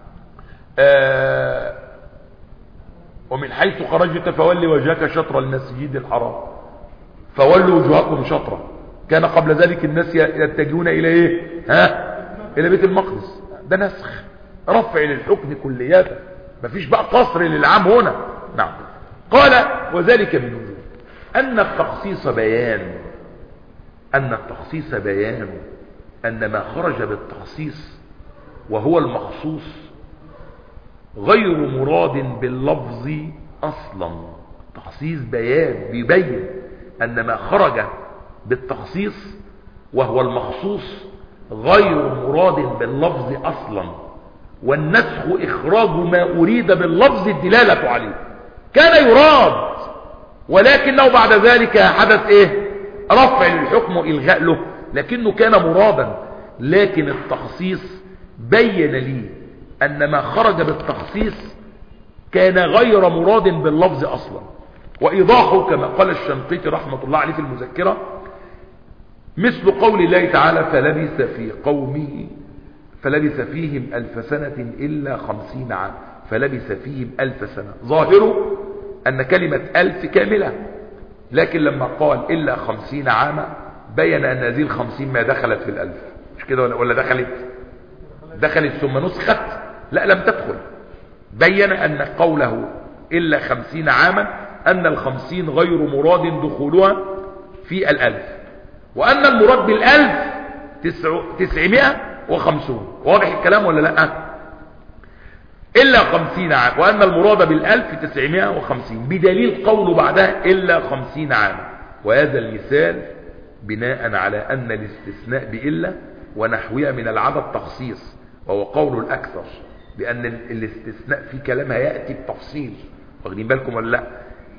آه ومن حيث خرجت فولي وجهك شطر المسجد الحرام، فولوا وجوهكم شطرة. كان قبل ذلك الناس يتجهون الى ايه؟ ها الى بيت المقدس. ده نسخ رفع للحكم كليات، مفيش بقى قصر للعام هنا. نعم. قال وذلك من وجوه ان التخصيص بيان ان التخصيص بيان ان ما خرج بالتخصيص وهو المخصوص غير مراد باللفظ اصلا. التخصيص بيان، بيبين ان ما خرج بالتخصيص وهو المخصوص غير مراد باللفظ اصلا، والنسخ اخراج ما اريد باللفظ الدلالة عليه. كان يراد ولكنه بعد ذلك حدث ايه؟ رفع للحكم والغاء له، لكنه كان مرادا. لكن التخصيص بين لي ان ما خرج بالتخصيص كان غير مراد باللفظ اصلا. وايضاحه كما قال الشنقيطي رحمة الله عليه في المذكرة مثل قول الله تعالى فلبث في قومه فلبث فيهم ألف سنة إلا خمسين عام، فلبث فيهم ألف سنة. ظاهره أن كلمة ألف كاملة، لكن لما قال إلا خمسين عاما بين أن هذه الخمسين ما دخلت في الألف، مش كده ولا دخلت دخلت ثم نسخت؟ لا، لم تدخل. بين أن قوله إلا خمسين عاما أن الخمسين غير مراد دخولها في الألف، وأن المراد بالألف تسع تسعمائة وخمسون. واضح الكلام ولا لا؟ إلا خمسين عام، وأن المراد بالألف تسعمائة وخمسين، بدليل قوله بعدها إلا خمسين عام. وهذا المثال بناء على أن الاستثناء بإلا ونحوها من العدد تخصيص، وهو قول الأكثر، لأن الاستثناء في كلامها يأتي بتفصيل. واخدين بالكم ولا لا؟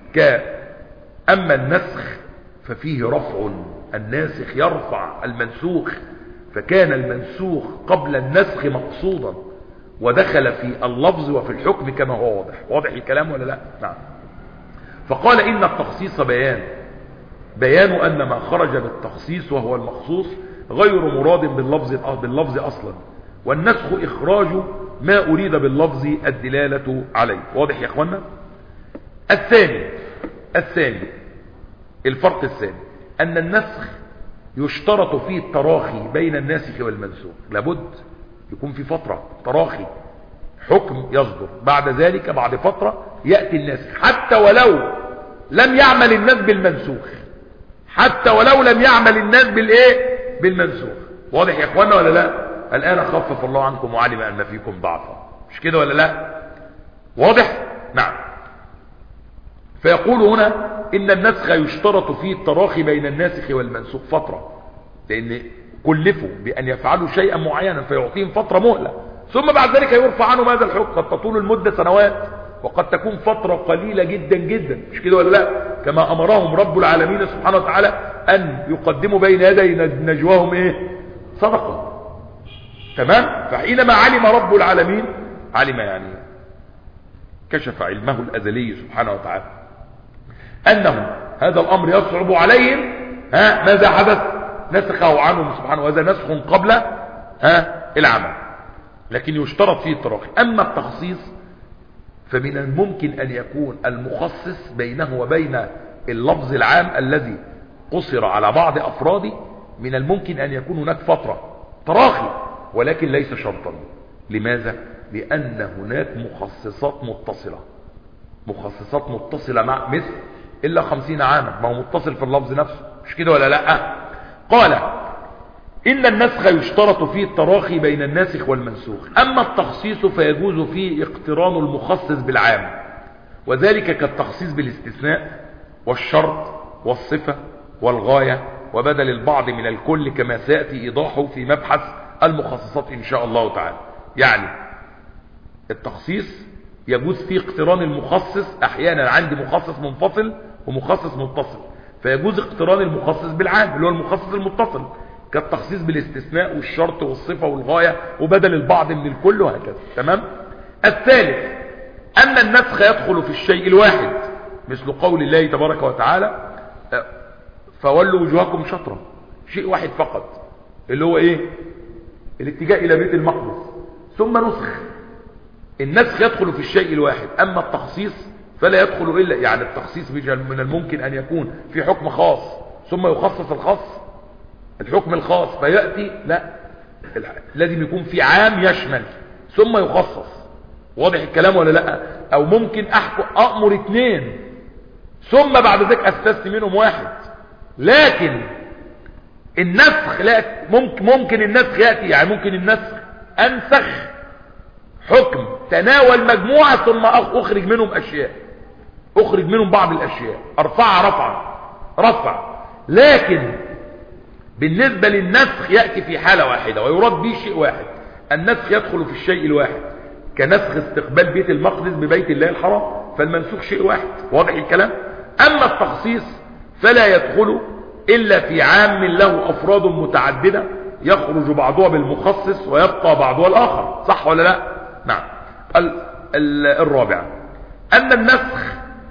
أما النسخ ففيه رفع، الناسخ يرفع المنسوخ، فكان المنسوخ قبل النسخ مقصودا ودخل في اللفظ وفي الحكم كما هو واضح. واضح الكلام ولا لا؟ نعم. فقال إن التخصيص بيان بيان أن ما خرج بالتخصيص وهو المخصوص غير مراد باللفظ باللفظ أصلا، والنسخ إخراج ما أريد باللفظ الدلالة عليه. واضح يا أخوانا؟ الثاني الثاني الفرق الثاني أن النسخ يشترط فيه التراخي بين الناسخ والمنسوخ. لابد يكون في فترة تراخي، حكم يصدر بعد ذلك بعد فترة يأتي الناسخ، حتى ولو لم يعمل الناس بالمنسوخ، حتى ولو لم يعمل الناس بالايه بالمنسوخ. واضح يا اخوانا ولا لا؟ الآن خفف الله عنكم وعلم أن فيكم ضعفا، مش كده ولا لا؟ واضح؟ نعم. فيقول هنا إن النسخ يشترط فيه التراخي بين الناسخ والمنسوخ فترة، لأن كلفوا بأن يفعلوا شيئا معينا فيعطيهم فترة مهلة، ثم بعد ذلك يرفع عنهم هذا الحكم. قد تطول المدة سنوات وقد تكون فترة قليلة جدا جدا، مش كده ولا لا؟ كما أمرهم رب العالمين سبحانه وتعالى أن يقدموا بين يدي نجواهم إيه؟ صدقة. تمام؟ فحينما علم رب العالمين، علم يعني كشف علمه الأزلي سبحانه وتعالى أنه هذا الأمر يصعب عليهم، ها ماذا حدث؟ نسخه عنهم سبحانه، وهذا نسخ قبل ها العمل، لكن يشترط فيه التراخي. أما التخصيص فمن الممكن أن يكون المخصص بينه وبين اللفظ العام الذي قصر على بعض أفراده، من الممكن أن يكون هناك فترة تراخي، ولكن ليس شرطا. لماذا؟ لأن هناك مخصصات متصلة، مخصصات متصلة مع مثل إلا خمسين عاما، ما هو متصل في اللفظ نفسه، مش كده ولا لا؟ قال إن النسخ يشترط فيه التراخي بين الناسخ والمنسوخ. أما التخصيص فيجوز فيه اقتران المخصص بالعام، وذلك كالتخصيص بالاستثناء والشرط والصفة والغاية وبدل البعض من الكل، كما سيأتي إيضاحه في مبحث المخصصات إن شاء الله تعالى. يعني التخصيص يجوز فيه اقتران المخصص، أحيانا عندي مخصص منفصل ومخصص متصل، فيجوز اقتران المخصص بالعام اللي هو المخصص المتصل، كالتخصيص بالاستثناء والشرط والصفة والغاية وبدل البعض من الكل وهكذا. تمام؟ الثالث أن النسخ يدخل في الشيء الواحد، مثل قول الله تبارك وتعالى فولوا وجوهكم شطرة، شيء واحد فقط اللي هو ايه؟ الاتجاه الى بيت المقدس، ثم نسخ. النسخ يدخل في الشيء الواحد. اما التخصيص فلا يدخل الا، يعني التخصيص من الممكن ان يكون في حكم خاص ثم يخصص الخاص، الحكم الخاص فيأتي، لا، لازم يكون في عام يشمل ثم يخصص. واضح الكلام ولا لا؟ او ممكن احكم امر اثنين ثم بعد ذلك استثني منهم واحد، لكن النسخ لا، ممكن ممكن النسخ يأتي، يعني ممكن النسخ انسخ حكم تناول مجموعة ثم اخرج منهم اشياء، اخرج منهم بعض الاشياء، ارفع رفعا رفع. لكن بالنسبة للنسخ يأتي في حالة واحدة ويراد به شيء واحد. النسخ يدخل في الشيء الواحد، كنسخ استقبال بيت المقدس ببيت الله الحرام، فالمنسوخ شيء واحد. واضح الكلام؟ اما التخصيص فلا يدخل الا في عام له افراد متعددة يخرج بعضها بالمخصص ويبقى بعضها الاخر. صح ولا لا؟ نعم. الرابع ان النسخ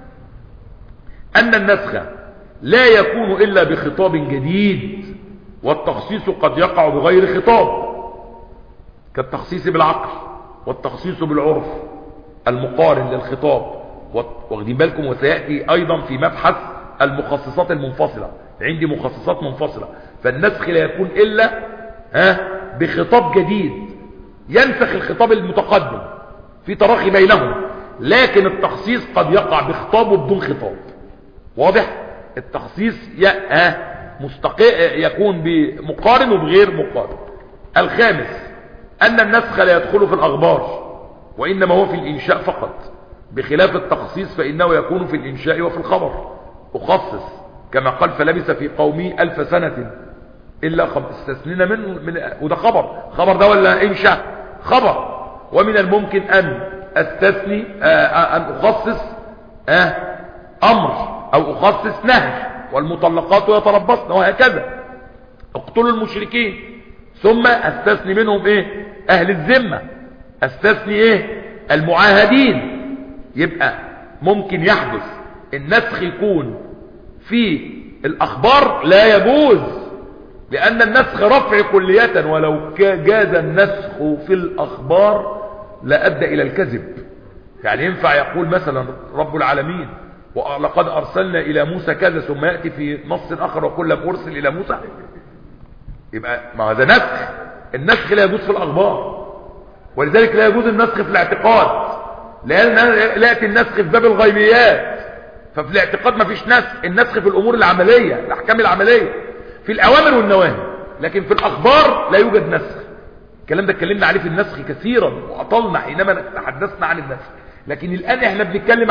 ان النسخ لا يكون الا بخطاب جديد، والتخصيص قد يقع بغير خطاب، كالتخصيص بالعقل والتخصيص بالعرف المقارن للخطاب. واخدين بالكم؟ وسيأتي ايضا في مبحث المخصصات المنفصلة، عندي مخصصات منفصلة، فالنسخ لا يكون الا ها بخطاب جديد ينسخ الخطاب المتقدم في تراخي بينهم، لكن التخصيص قد يقع بخطاب وبدون خطاب. واضح؟ التخصيص مستقل يكون بمقارن وبغير مقارن. الخامس ان النسخ لا يدخل في الاخبار، وانما هو في الانشاء فقط، بخلاف التخصيص فانه يكون في الانشاء وفي الخبر. اخصص كما قال فلبث في قومه الف سنة الا خم... استثنينا منه من... وده خبر، خبر ده ولا انشاء؟ خبر. ومن الممكن ان استثني آه ان اخصص آه امر او اخصص نهي، والمطلقات يتربصن وهكذا، اقتلوا المشركين، ثم استثني منهم ايه؟ اهل الذمة، استثني ايه؟ المعاهدين. يبقى ممكن يحدث النسخ يكون في الاخبار لا يجوز، لان النسخ رفع كلية، ولو جاز النسخ في الاخبار لأدى الى الكذب. يعني ينفع يقول مثلا رب العالمين ولقد ارسلنا الى موسى كذا، ثم يأتي في نص اخر وقل لم ارسل الى موسى؟ يبقى ما هذا نسخ. النسخ لا يجوز في الاخبار، ولذلك لا يجوز النسخ في الاعتقاد، لان لا يأتي النسخ في باب الغيبيات. ففي الاعتقاد ما فيش نسخ، النسخ في الامور العملية، الاحكام العملية، في الاوامر والنواهي. لكن في الاخبار لا يوجد نسخ. الكلام ده اتكلمنا عليه في النسخ كثيرا واطلنا حينما تحدثنا عن النسخ، لكن الان احنا بنتكلم عن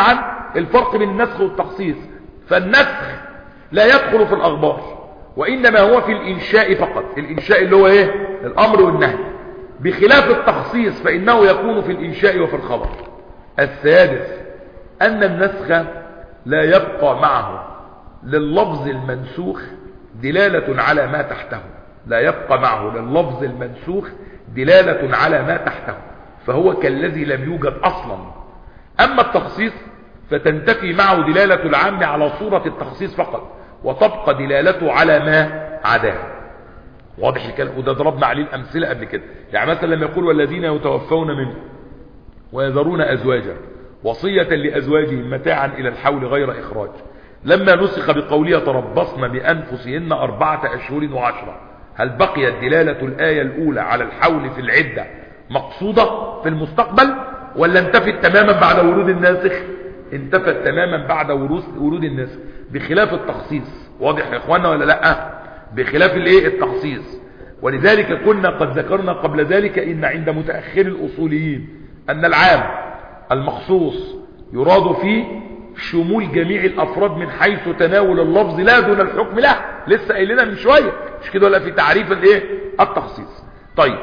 الفرق بين النسخ والتخصيص. فالنسخ لا يدخل في الأخبار، وإنما هو في الإنشاء فقط. الإنشاء اللي هو إيه؟ الأمر والنهي. بخلاف التخصيص فإنه يكون في الإنشاء وفي الخبر. السادس أن النسخ لا يبقى معه لللفظ المنسوخ دلالة على ما تحته. لا يبقى معه لللفظ المنسوخ دلالة على ما تحته، فهو كالذي لم يوجد أصلا. أما التخصيص فتنتفي معه دلالة العام على صورة التخصيص فقط، وتبقى دلالته على ما عداه. واضح الكلام؟ وده ضربنا عليه الأمثلة قبل كده. يعني مثلا لما يقول والذين يتوفون منه ويذرون أزواجا وصية لأزواجهم متاعا إلى الحول غير إخراج، لما نسخ بقوله تربصن بأنفسهن أربعة أشهر وعشرة، هل بقيت دلالة الآية الأولى على الحول في العدة مقصودة في المستقبل، ولا انتفت تماما بعد ورود الناسخ؟ انتفت تماما بعد ورود الناسخ، بخلاف التخصيص. واضح يا اخوانا ولا لا؟ بخلاف الايه؟ التخصيص. ولذلك كنا قد ذكرنا قبل ذلك ان عند متأخر الأصوليين ان العام المخصوص يراد فيه شمول جميع الافراد من حيث تناول اللفظ لا دون الحكم له. لسه قايلنا من شويه مش كده ولا؟ في تعريف الايه؟ التخصيص. طيب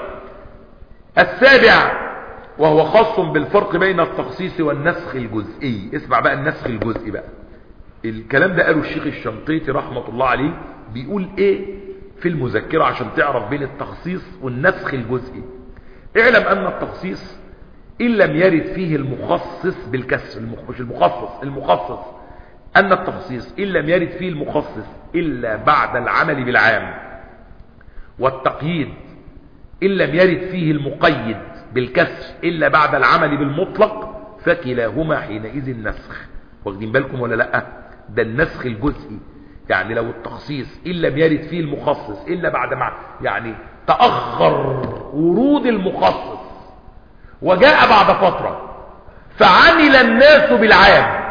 السابع وهو خاص بالفرق بين التخصيص والنسخ الجزئي. اسمع بقى النسخ الجزئي بقى. الكلام ده قاله الشيخ الشنقيطي رحمة الله عليه، بيقول ايه في المذكرة عشان تعرف بين التخصيص والنسخ الجزئي. اعلم ان التخصيص ان لم يرد فيه المخصص بالكسر، مش المخصص، المخصص، ان التخصيص ان لم يرد فيه المخصص الا بعد العمل بالعام، والتقييد ان لم يرد فيه المقيد بالكسر الا بعد العمل بالمطلق، فكلاهما حينئذ نسخ. واخدين بالكم ولا لا؟ ده النسخ الجزئي. يعني لو التخصيص ان لم يرد فيه المخصص الا بعد ما يعني تأخر ورود المخصص وجاء بعد فترة فعمل الناس بالعام،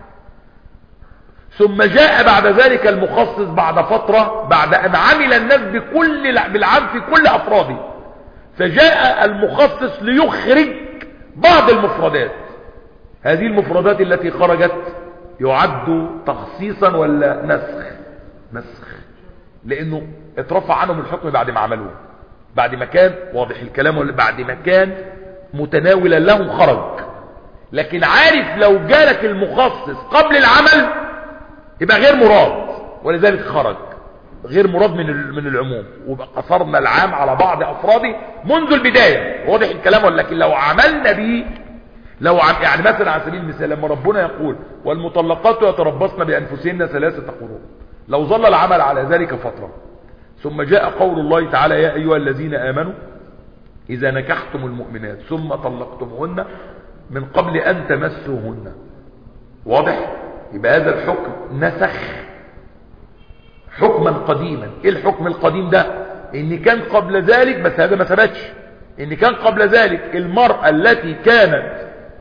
ثم جاء بعد ذلك المخصص بعد فترة بعد ان عمل الناس بكل بالعام في كل افراده، فجاء المخصص ليخرج بعض المفردات. هذه المفردات التي خرجت يعد تخصيصا ولا نسخ؟ نسخ، لانه اترفع عنهم الحكم بعد ما عملوه، بعد ما كان واضح الكلام ولا بعد ما كان متناولا لهم خرج. لكن عارف لو جالك المخصص قبل العمل يبقى غير مراد، ولذلك خرج غير مراد من من العموم، ويبقى قصرنا العام على بعض افراده منذ البدايه. واضح الكلام ولا؟ لكن لو عملنا به، لو عم يعني مثلا على سبيل المثال لما ربنا يقول والمطلقات يتربصن بانفسهن ثلاثه قروء، لو ظل العمل على ذلك فتره ثم جاء قول الله تعالى يا ايها الذين امنوا اذا نكحتم المؤمنات ثم طلقتموهن من قبل ان تمسوهن، واضح؟ يبقى هذا الحكم نسخ حكما قديما. ايه الحكم القديم ده؟ ان كان قبل ذلك، بس هذا ما ثبتش، ان كان قبل ذلك المرأة التي كانت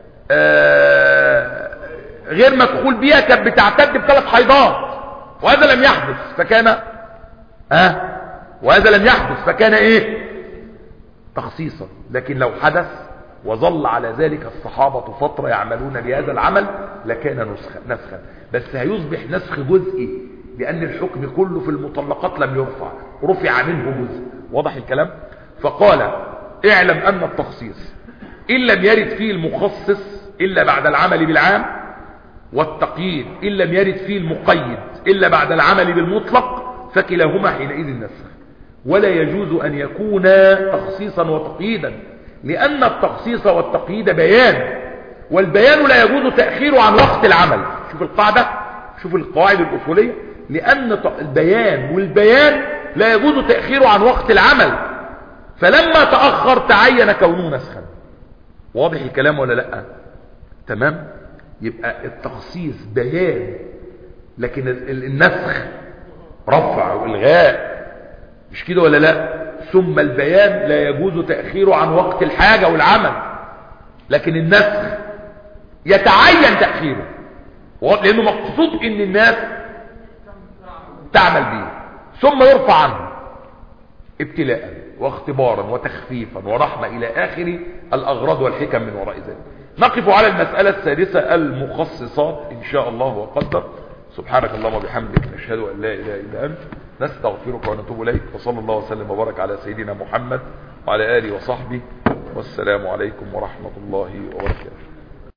آه غير مدخول بها كانت بتعتد بثلاث حيضات، وهذا لم يحدث فكان آه وهذا لم يحدث فكان ايه؟ تخصيصا. لكن لو حدث وظل على ذلك الصحابة فترة يعملون بهذا العمل لكان نسخا نسخا بس هيصبح نسخ جزئي، لأن الحكم كله في المطلقات لم يرفع، رفع منه جزء. واضح الكلام؟ فقال اعلم أن التخصيص إن لم يرد فيه المخصص إلا بعد العمل بالعام، والتقييد إن لم يرد فيه المقيد إلا بعد العمل بالمطلق، فكلاهما حينئذ نسخ. ولا يجوز أن يكون تخصيصا وتقييدا، لأن التخصيص والتقييد بيان، والبيان لا يجوز تأخيره عن وقت العمل. شوف القاعدة، شوف القواعد الأصولية، لأن البيان والبيان لا يجوز تأخيره عن وقت العمل، فلما تأخر تعين كونه نسخا. واضح الكلام ولا لا؟ تمام؟ يبقى التخصيص بيان، لكن النسخ رفع والغاء، مش كده ولا لا؟ ثم البيان لا يجوز تأخيره عن وقت الحاجة والعمل، لكن النسخ يتعين تأخيره، لأنه مقصود ان الناس تعمل به، ثم يرفع عنه ابتلاء واختبارا وتخفيفا ورحمة إلى آخر الأغراض والحكم من وراء ذلك. نقف على المسألة السادسة المخصصات إن شاء الله وقدر. سبحانك اللهم وبحمدك نشهد أن لا إله إلا أنت نستغفرك ونتوب إليك، وصلى الله وسلم وبارك على سيدنا محمد وعلى آله وصحبه، والسلام عليكم ورحمة الله وبركاته.